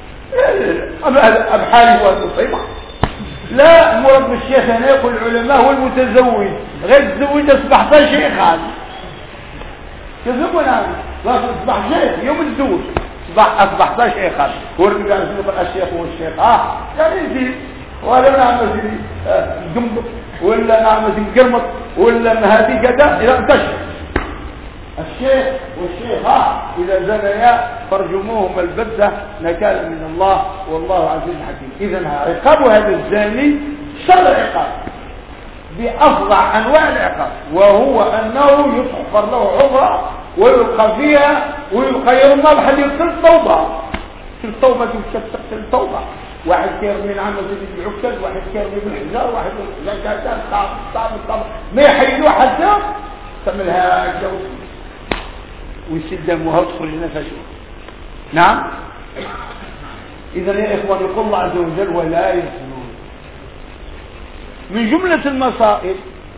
اب حالي والمصيبه، لا مراد بالشيخ هنا يقول العلماء هو المتزوج غير تزوج اصبحت شيخا كذبوا نعم لا تصبح شيخ يوم الزوج اصبح اصبحت شيخا. ورجع يقول الشيخ هو الشيخ اه يعني زين ولا نعمل زين جنب ولا نعمل زين قرمط ولا هذه كذا الى انتشر الشيخ والشيخة إذا زنيا فرجموهم البتة نكالا من الله والله عزيز حكيم. إذن عقاب هذا الزاني شر عقاب بأفظع أنواع العقاب، وهو أنه يحفر له عمره ويلقى فيها ويلقى يوم بحال يقتل التوبة. التوبة تقتل التوبة. واحد كيرمي عمل زي العكاز، واحد كيرمي بالحجار، واحد بالحجار صعب صعب صعب ما يحيلوه حتى تعملها جو ويسد دمها وتخرج نفسه. نعم. اذا يا اخوان يقول الله عز وجل ولا يزنون. من جملة المصائب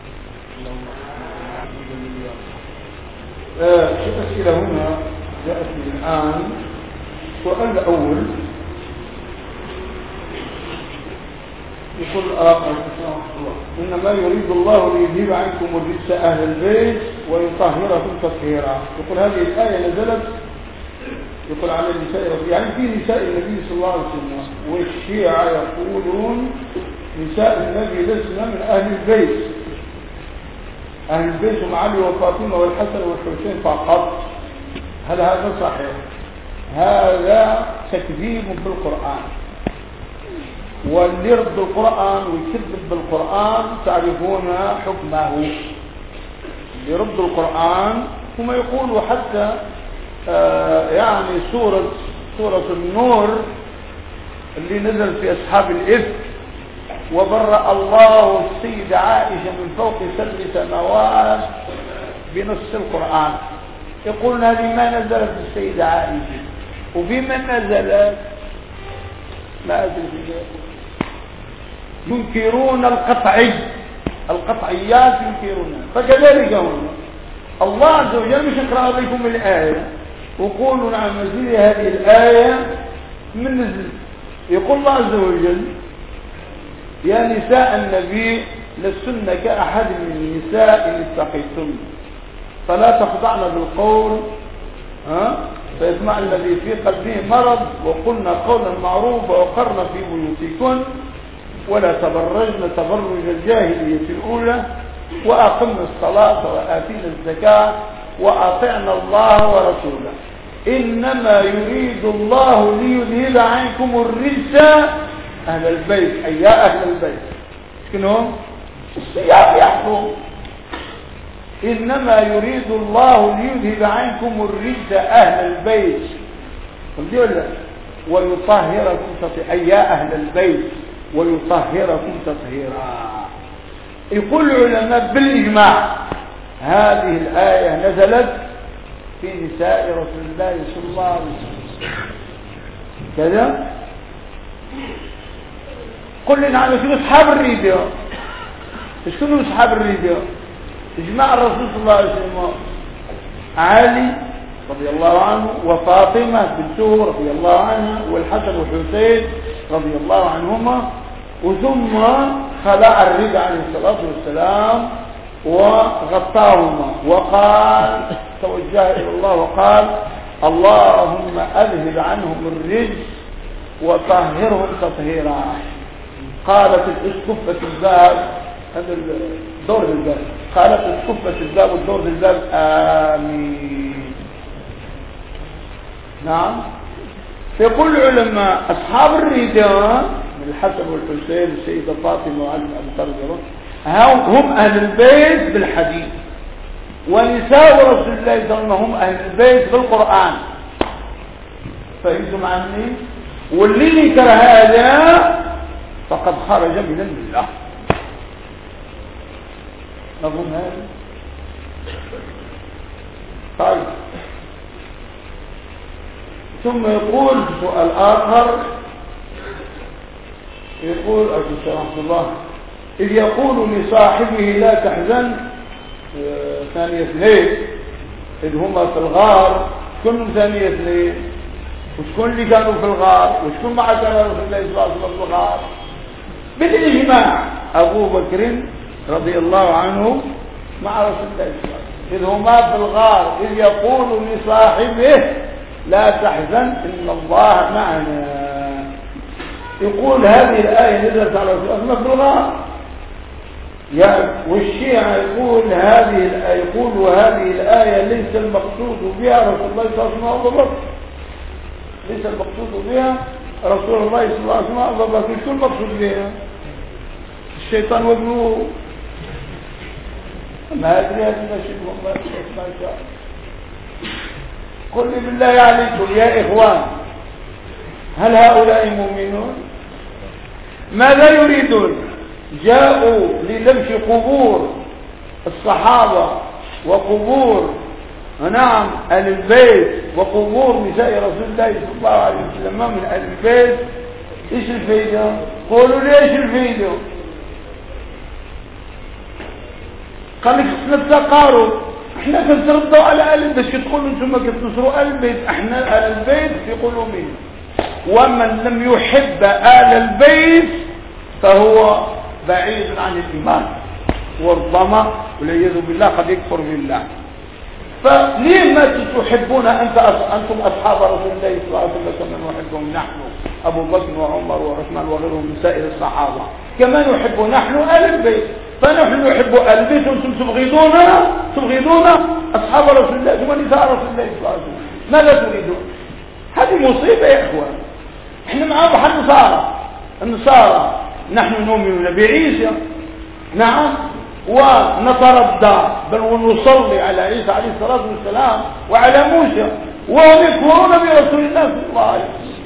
آه في أسئلة هنا يأتي الآن. السؤال الأول يقول آخر إنما يريد الله ليذهب عنكم الرجس أهل البيت ويطهركم تطهيرا. يقول هذه الآية نزلت يقول على النساء يعني في نساء النبي صلى الله عليه وسلم، والشيعة يقولون نساء النبي لسنا من أهل البيت. أهل البيت هم علي وفاطمة والحسن والحسين فقط. هل هذا صحيح؟ هذا تكذيب بالقرآن، واللي يرد القرآن ويكذب بالقرآن تعرفون حكمه. اللي يرد القرآن هم يقولوا حتى آه يعني سورة سورة النور اللي نزل في أصحاب الإفك وبرأ الله السيدة عائشة من فوق سبع سماوات بنص القرآن، يقولون هذه ما نزلت السيدة عائشة وفيما نزلت ما أدري في ذلك. ينكرون القطعي القطعيات ينكرونها. فكذلك هم الله عز وجل مش يقرأ عليكم الآية وقولوا نعم نزل هذه الآية من نزل. يقول الله عز وجل يا نساء النبي لستن كأحد من النساء إن اتقيتن فلا تخضعن بالقول ها فيسمع الذي في قلبه مرض وقلنا قولا معروفا وقرن في بيوتكن ولا تبرجن تبرج الجاهلية الأولى وأقمنا الصلاة وآتينا الزكاة وأطعنا الله ورسوله إنما يريد الله ليذهب عنكم الرجس أهل البيت أي يا أهل البيت شكنهم السياق يحكم إنما يريد الله ليذهب عنكم الرجس أهل البيت ويطهركم تطهيرا أي يا أهل البيت ويطهركم تطهيرا. يقول العلماء بالإجماع هذه الآية نزلت في نساء رسول الله صلى الله عليه وسلم كذا. قل لنا عن شنو أصحاب الريديو شنو أصحاب الريديو إجماع الرسول صلى الله عليه وسلم علي رضي الله عنه وفاطمة بنته رضي الله عنها والحسن والحسين رضي الله عنهما وثم خلع الرداء عليه الصلاة والسلام وغطاهما وقال توجه إلى الله وقال اللهم أذهب عنهم الرجس وطهرهم تطهيرا. قالت الاسكفة الباب هذا الدور الباب قالت الاسكفة الباب والدور الباب آمين. نعم. يقول العلماء أصحاب الرداء من الحسن والحسين السيدة فاطمة وعلي بن أبي طالب هم أهل البيت بالحديث ونساء رسول الله صلى الله عليه وسلم هم أهل البيت بالقرآن. فهمتم عني؟ واللي ينكر هذا فقد خرج من الملة. أظن هذا طيب. ثم يقول سؤال آخر يقول أبو رحمه الله إذ يقول لصاحبه لا تحزن ثانية اثنين إذ هما في الغار كلهم ثانية اثنين وشكون اللي كانوا في الغار وشكون مع كان رسول الله صلى الله عليه وسلم في الغار بالإجماع أبو بكر رضي الله عنه مع رسول الله صلى الله عليه وسلم إذ هما في الغار إذ يقول لصاحبه لا تحزن إن الله معنا. يقول هذه الآية نزلت على رسول الله في الغار والشيعة يقول هذه الآية يقول وهذه الآية ليس المقصود بها رسول الله صلى الله عليه وسلم ليس المقصود بها رسول الله صلى الله عليه وسلم أبو بكر. شو المقصود بها؟ الشيطان وابنه ما أدري هذه مشيئهم ما شاء. قل لي بالله عليكم يا إخوان هل هؤلاء مؤمنون؟ ماذا يريدون؟ جاءوا للمس قبور الصحابة وقبور نعم أهل البيت وقبور نساء رسول الله صلى الله عليه وسلم من أهل البيت. إيش الفائدة؟ قولوا لي إيش الفائدة؟ قال لك نتقارب احنا كنتردوا على أهل البيت كتقولوا انتم كتنصروا أهل البيت احنا أهل البيت في قلوبهم ومن لم يحب آل البيت فهو بعيد عن الإيمان وربما والعياذ بالله قد يكفر بالله. فلما تحبون أنت أنتم أصحاب رسول الله صلى الله عليه وسلم كما نحبهم نحن أبو بكر وعمر وعثمان وغيرهم من سائر الصحابة كما نحب نحن آل البيت فنحن نحب آل البيت وأنتم تبغضون تبغضون أصحاب رسول الله ثم نساء رسول الله صلى الله عليه وسلم. ماذا تريدون؟ هذه مصيبة يا إخوان. احنا معاهم حد النصارى النصارى نحن نؤمن بعيسى نعم ونتردى بل ونصلي على عيسى عليه الصلاة والسلام وعلى موسى وهم يكفرون برسول الله صلى الله عليه وسلم.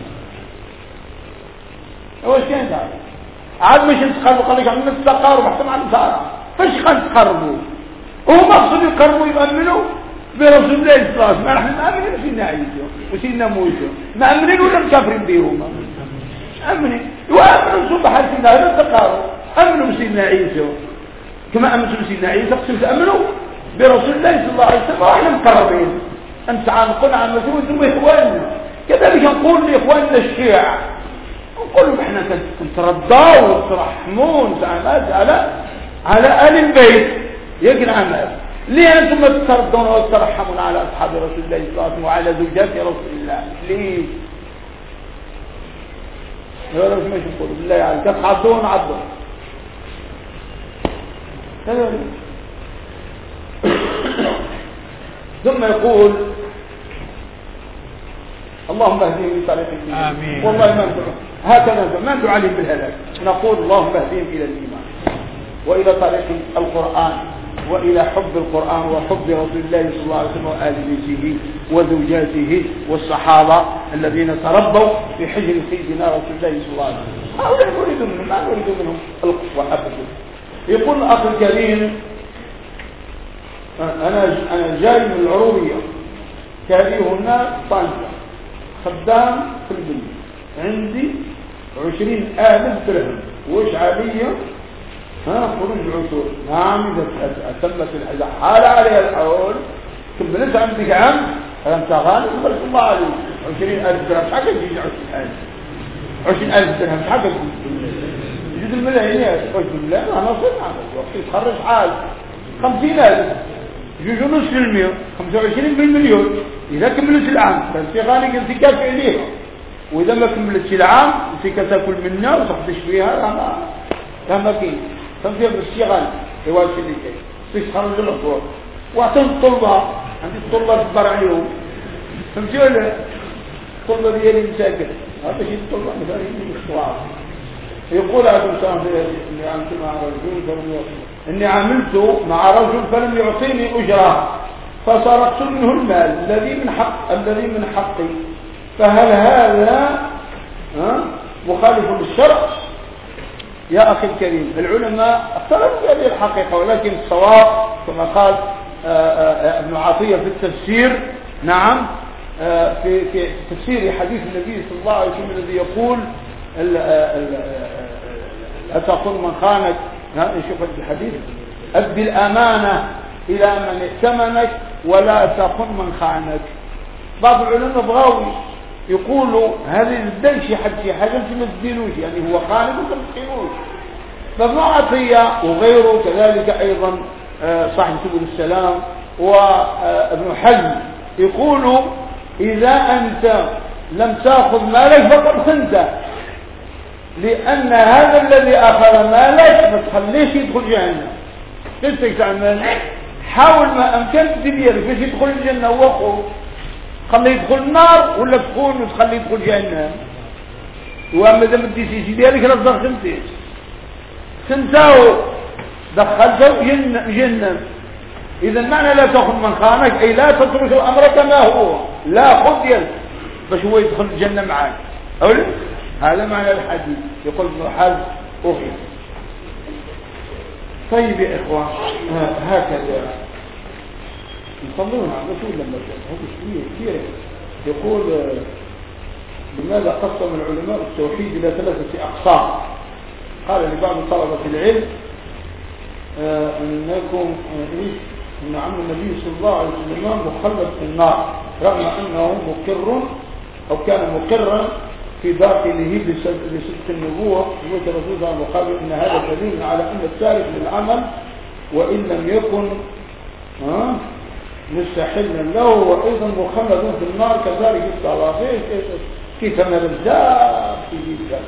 ايش كان هذا؟ عاد مش نتقربوا قال لك عندنا التقارب حتى مع النصارى فاش نتقربوا؟ وهم اقصدوا يقربوا يؤمنوا برسول الله صلى الله عليه وسلم. نحن نؤمن سيدنا عيسى وسيدنا موسى مؤمنين ولا مكافرين بهم؟ امنين وامنوا سبحان الله هذا التقارب. امنوا سيدنا عيسى كما امنتم سيدنا عيسى قسم تامنوا برسول الله صلى الله عليه وسلم واحنا مقربين انت عنقنا عن مسؤول ثم اخواننا. كذلك نقول لاخواننا الشيعة قلوا احنا نترضوا وترحمون على على آل البيت يقل عمل. ليه أنتم تترضون وترحمون على أصحاب رسول الله صلى الله عليه وسلم وعلى زوجات رسول الله؟ ليه؟ لا لا مش يقولوا بالله يعني كيف عضون عضون ثم يقول اللهم اهدهم بطريقك آمين. والله ما هكذا ما ندعو عليهم بالهلاك، نقول اللهم اهدهم إلى الإيمان وإلى طريق القرآن وإلى حب القرآن وحب رسول الله صلى الله عليه وسلم وآل بيته وزوجاته والصحابة الذين تربوا في حجر سيدنا رسول الله صلى الله عليه وسلم. هؤلاء نريد منهم ما نريد منهم القوة أبدا. يقول الأخ الكريم أنا أنا جاي من العروبية، كاريه هنا طنجة، خدام في البلد، عندي عشرين آلاف درهم وش عليا ها خروج عشور. نعم إذا تمت الحاجة حال عليها الحول كملت عندك عام أنت غالي بارك الله عليك عشرين ألف درهم حاجة تجي عشرين ألف عشرين ألف درهم حاجة يجد الملايين وش بالله أنا صنع وقت يتخرج حال خمسين ألف يجوز نصف المية خمسة وعشرين بالمليون. إذا كملت العام فأنت غالي قلت كافي عليها، وإذا ما كملتش العام أنت كتاكل منها وتخدش فيها أنا كما كين تنفيذ بالشغل يواجه اللي كي تخرج الأخبار وعطين الطلبة عندي الطلبة تبر عليهم فهمتي ولا الطلبة ديالي مساكن هذا شيء الطلبة مثلا يخطوها. يقول هذا الإنسان إني عملت مع رجل فلم يعطيني إني عملت مع رجل فلم يعطيني أجرة فسرقت منه المال الذي من حق الذي من حقي، فهل هذا ها مخالف للشرع؟ يا أخي الكريم العلماء اختلفوا في هذه الحقيقة، ولكن الصواب كما قال ابن عطية في التفسير نعم في في تفسير حديث النبي صلى الله عليه وسلم الذي يقول لا تقل من خانك نشوف الحديث أدي الأمانة إلى من ائتمنك ولا تقل من خانك. بعض العلماء بغاوي يقولوا هذه الدين شي حد شي حاجة ما تدينوش يعني هو خانق وما تدينوش. فابن عطية وغيره كذلك أيضا صاحب سبل السلام وابن حزم يقولوا إذا أنت لم تأخذ مالك فقد خنته، لأن هذا الذي أخذ مالك ما تخليش يدخل جهنم. تنسك تعمل حاول ما أمكنت تدير فيش يدخل الجنة وخو خليه يدخل النار ولا تكون وتخليه يدخل جهنم. وأما إذا ما تديسيش ديالك لا تدخلتيش خنته دخلته جهنم. إذا المعنى لا تأخذ من خانك أي لا تترك الأمر كما هو، لا خذ يد باش هو يدخل الجنة معك أولي. هذا معنى الحديث. يقول ابن حزم أخي. طيب يا إخوان هكذا يصلون على رسول الله هذا كثير كثير. يقول لماذا قسم العلماء التوحيد إلى ثلاثة أقسام؟ قال لبعض طلبة العلم أنكم إن عم النبي صلى الله عليه وسلم مخلد في النار رغم أنه مقر أو كان مقرا في داخله بصدق النبوة وتردد على المقابل أن هذا دليل على أن التارك للعمل وإن لم يكن مستحلا له وأيضا مخلد في النار كذلك الصلاة كيف نرزاق في ذلك.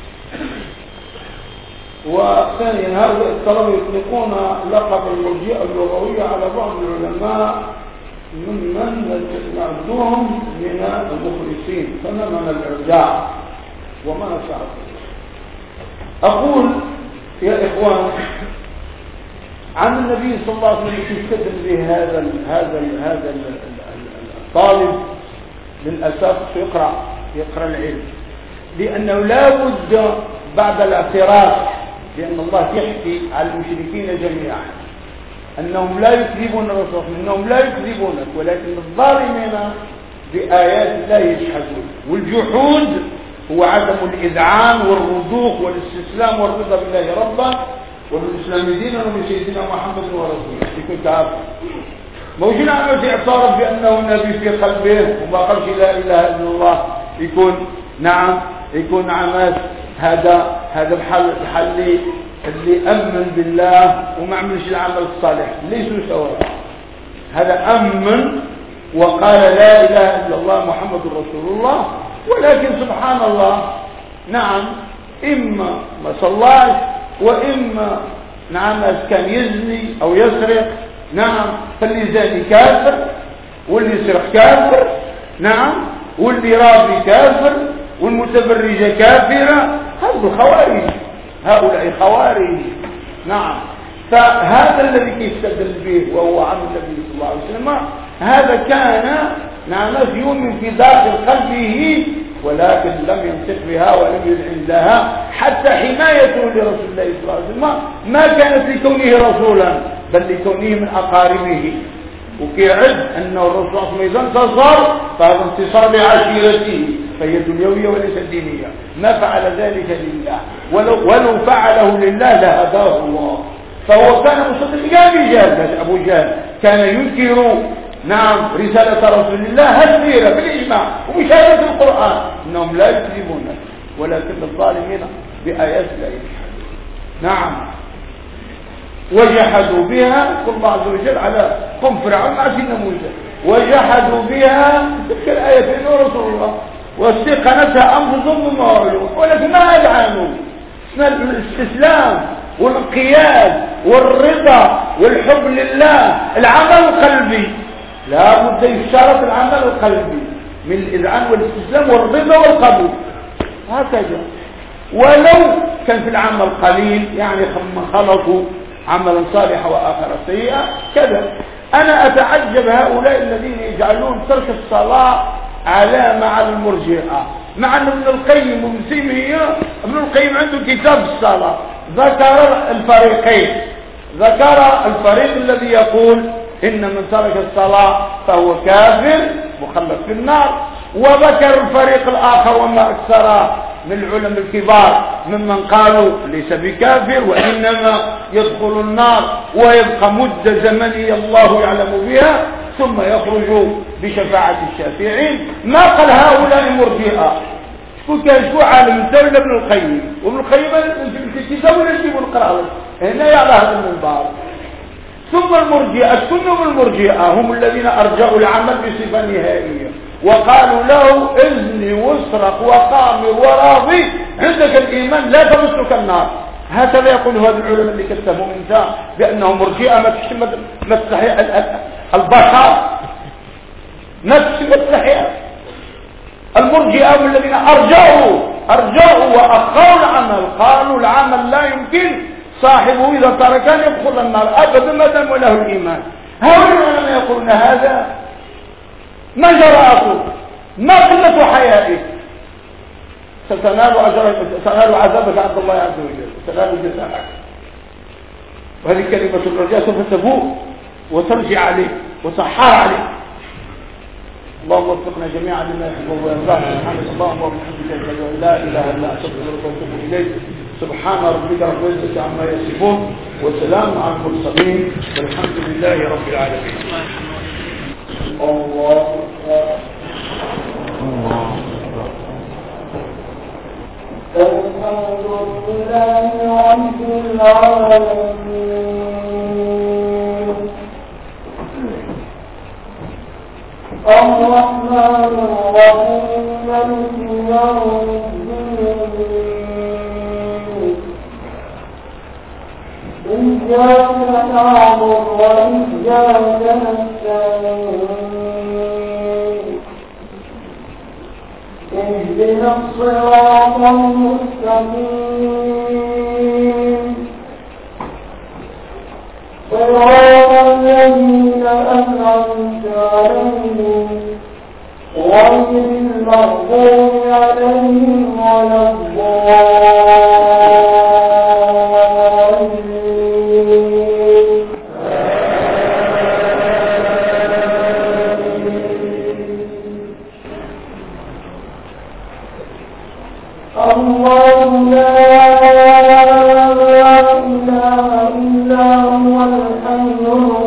وثانيا هؤلاء الطلبة يطلقون لقب المرجئة اللغوية على بعض العلماء ممن نعدهم من المخلصين فما معنى الارجاع وما نشعر. أقول يا إخوان عن النبي صلى الله عليه وسلم يستدل بهذا ال هذا ال هذا ال الطالب للأسف يقرأ يقرأ العلم، لأنه لا بد بعد الاعتراف لأن الله يحكي على المشركين جميعا أنهم لا يكذبون الرسول أنهم لا يكذبونك ولكن الظالمين بآيات الله يجحدون. والجحود هو عدم الإذعان والرضوخ والاستسلام والرضا بالله ربا وبالإسلام دينا وبسيدنا محمد ورسوله. يكون كافر موجود عنه اعترف بأنه نبي في قلبه وما قالش لا إله إلا الله يكون نعم يكون عمل هذا هذا بحال بحال اللي اللي امن بالله وما عملش العمل الصالح ليسوا سواء. هذا امن وقال لا اله الا الله محمد رسول الله، ولكن سبحان الله نعم اما ما صلاش واما نعم كان يزني او يسرق، نعم فاللي زاني كافر واللي يسرق كافر، نعم واللي رابي كافر والمتبرجة كافرة. هذا الخوارج، هؤلاء خوارج. نعم فهذا الذي يستدل به وهو عن النبي صلى الله عليه وسلم، هذا كان نعم يؤمن في داخل قلبه ولكن لم يمسك بها ولم يذعن لها، حتى حمايته لرسول الله صلى الله عليه وسلم ما كانت لكونه رسولا بل لكونه من أقاربه. وكيعد أنه الرسول صلى الله عليه وسلم إذا انتصر فهذا انتصار لعشيرته فهي دنيوية وليس دينية. ما فعل ذلك لله، ولو, ولو فعله لله لهداه الله. فهو كان مصدق أبي جهل. أبو جهل كان ينكر نعم رسالة رسول الله هالسيرة بالإجماع وبشهادة القرآن إنهم لا يكذبون، ولكن الظالمين بآيات الله يجحدون. نعم وجحدوا بها الله عز وجل على قوم فرعون مع سيدنا موسى، وجحدوا بها تلك الآية في رسول الله واستيقنتها أنفسهم بما علوا، ولكن ما أدعانوا الاستسلام والانقياد والرضا والحب لله. العمل القلبي لا بد يشترط العمل القلبي من الإذعان والاستسلام والرضا والقبول هكذا. ولو كان في العمل قليل يعني خلطوا عملا صالحا وآخر سيئا كذا. أنا أتعجب هؤلاء الذين يجعلون ترك الصلاة علامة على المرجئة، مع أن ابن القيم وابن تيمية ابن القيم عنده كتاب الصلاة ذكر الفريقين، ذكر الفريق الذي يقول إن من ترك الصلاة فهو كافر مخلد في النار، وذكر الفريق الآخر وما أكثر من العلماء الكبار ممن قالوا ليس بكافر وإنما يدخل النار ويبقى مدة زمنية الله يعلم بها ثم يخرج بشفاعة الشافعين. ما قال هؤلاء مرجئة. شكون كان شو عالم انت ولا ابن القيم؟ وابن القيم في الكتاب ولا نجيب نقرأه هنا على هذا المنبر. ثم المرجئة كلهم المرجئة هم الذين أرجعوا العمل بصفة نهائية وقالوا له اذني واسرق وقامر وراضي عندك الإيمان لا تمسك النار. هكذا يقول هذا العلماء اللي كتبوا انت بأنهم مرجئة ما تشمل ما تستحي البشر ما تستحي. المرجئة هم الذين أرجعوا أرجعوا وأخروا العمل، قالوا العمل لا يمكن صاحبه إذا ترك أن يدخل النار أبدا ما دام له الإيمان. هؤلاء العلماء يقولون هذا ما جرأته ما قلة حيائك ستنال أجرك ستنال عذابك عند الله عز وجل ستنال جزاءك. وهذه كلمة الرجاء سوف تبوء وترجع عليه وتحار عليه. اللهم وفقنا جميعا لما يحبه ويرضاه. سبحانك اللهم وبحمدك اشهد ان لا اله الا انت استغفرك واتوب اليك. سبحان ربك رب العزه عما يصفون وسلام على المرسلين والحمد لله رب العالمين. الله اكبر الله الحمد لله رب العالمين الرحمن الرحيم مالك يوم الدين إياك نعبد وإياك نستعين اهدنا الصراط المستقيم صراط الذين أنعمت عليهم غير المغضوب عليهم ولا الضالين. الله لا إله إلا هو الحي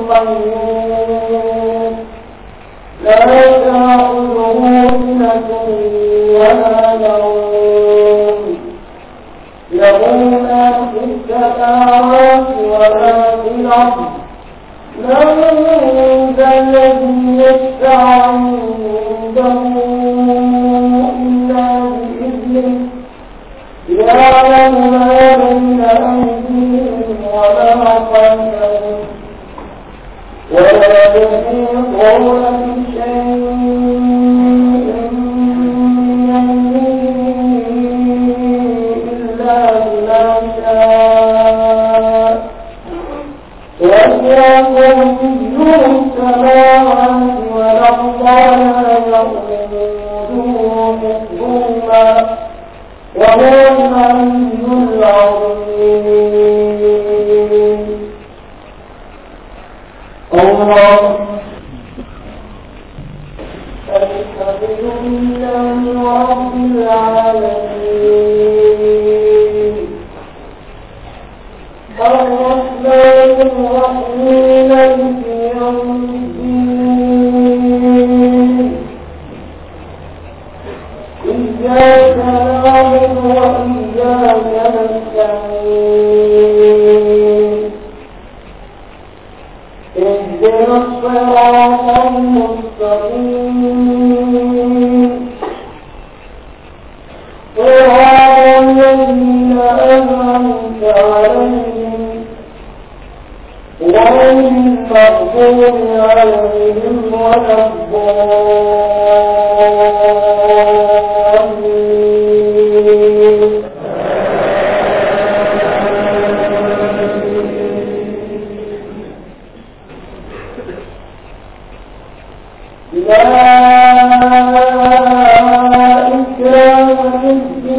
القيوم لا تأخذه سنة ولا نوم تنفذوا إلا بإذنه يعلم ما بين أيديهم وما خلفهم ولا يحيطون بشيء من إلا بما شاء وسع كرسيه السماوات والأرض ولا يؤوده حفظهما وهو العلي العظيم. الله الحمد لله رب العالمين الرحمن الرحيم مالك يوم الدين إياك نعبد وإياك نستعين اهدنا الصراط المستقيم صراط الذين أنعمت عليهم غير المغضوب عليهم ولا الضالين. لا إكراه في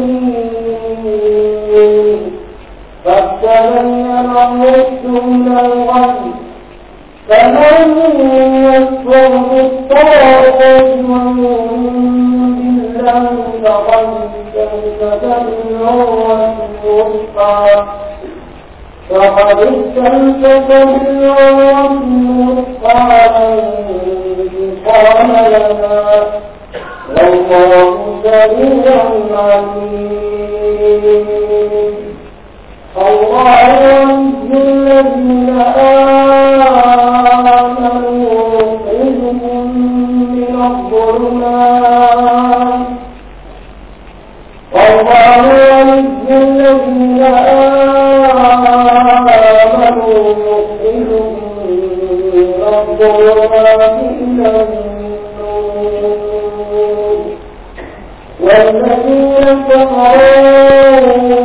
الدين قد تبين الرشد من الغي فمن يكفر بالطاغوت ويؤمن بالله فقد استمسك بالعروة الوثقى فقد استمسك بالعروة الوثقى قال لنا والله سميع عليم. الله ولي الذين آمنوا يخرجهم من الظلمات الله ولي الذين آمنوا يخرجهم من الظلمات إلى النور والذين كفروا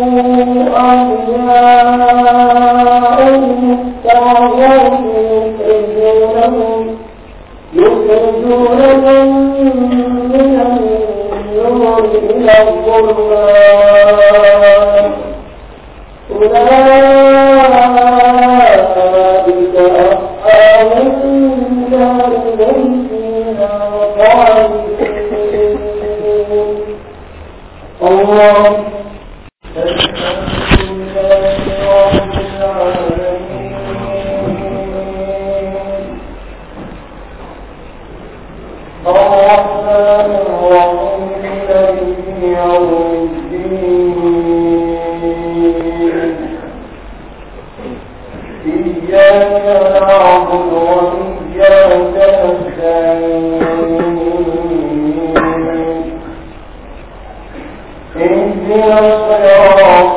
أولياءهم الطاغوت يخرجونهم يخرجونهم من النور إلى الظلمات أولئك أصحاب النار هم فيها خالدون. الله الرحمن الرحيم مالك يوم الدين إياك نعبد وإياك نستعين اهدنا الصراط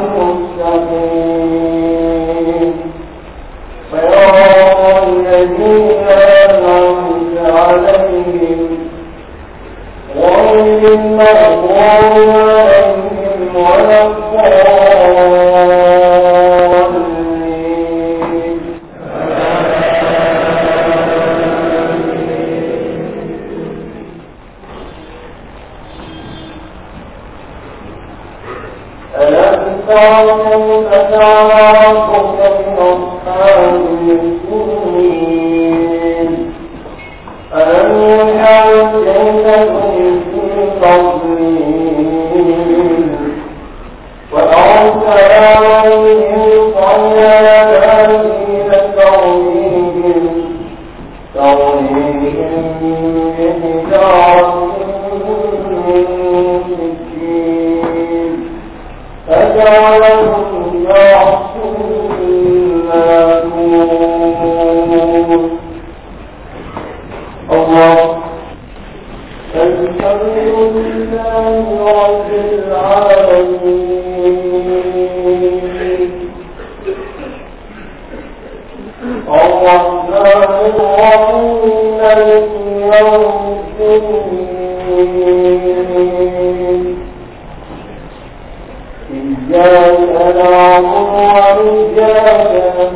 المستقيم صراط الذين أنعمت عليهم غير المغضوب عليهم ولا الضالين. ألم تر كيف فعل ربك بأصحاب الفيل ألم يجعل كيدهم في تضليل وأرسل عليهم طيرا أبابيل ترميهم ترميهم بحجارة من سجيل فجعلهم كعصف مأكول. الله الحمد لله رب العالمين الرحمن الرحيم مالك يوم الدين إياك نعبد وإياك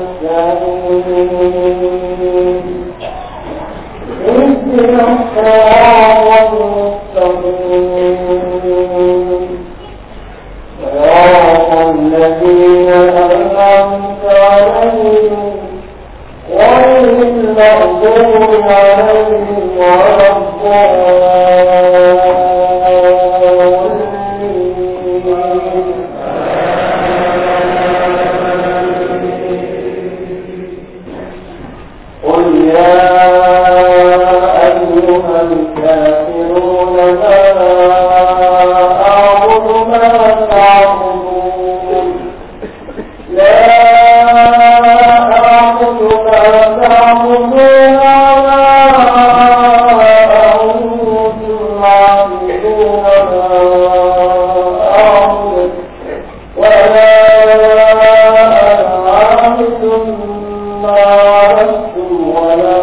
نستعين اهدنا الصراط المستقيم صراط الذين أنعمت عليهم غير المغضوب عليهم ولا قل يا أيها الكافرون لا أعبد ما تعبدون لا أعبد ما تعبدون ولا أنتم عابدون ما أعبد ولا أنا عابد ما عبدتم ولا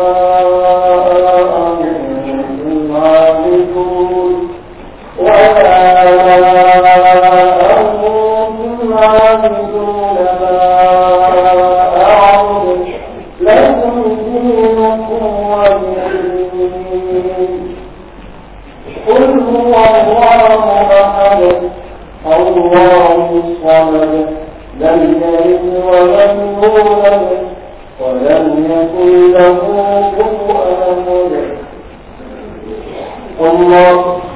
أنتم عابدون ولا أنتم عابدون ما أعبد لكم دينكم ولي دين قل هو الله أحد الله الصمد لم يلد ولم يولد ولم يكن له كفوا أحد الله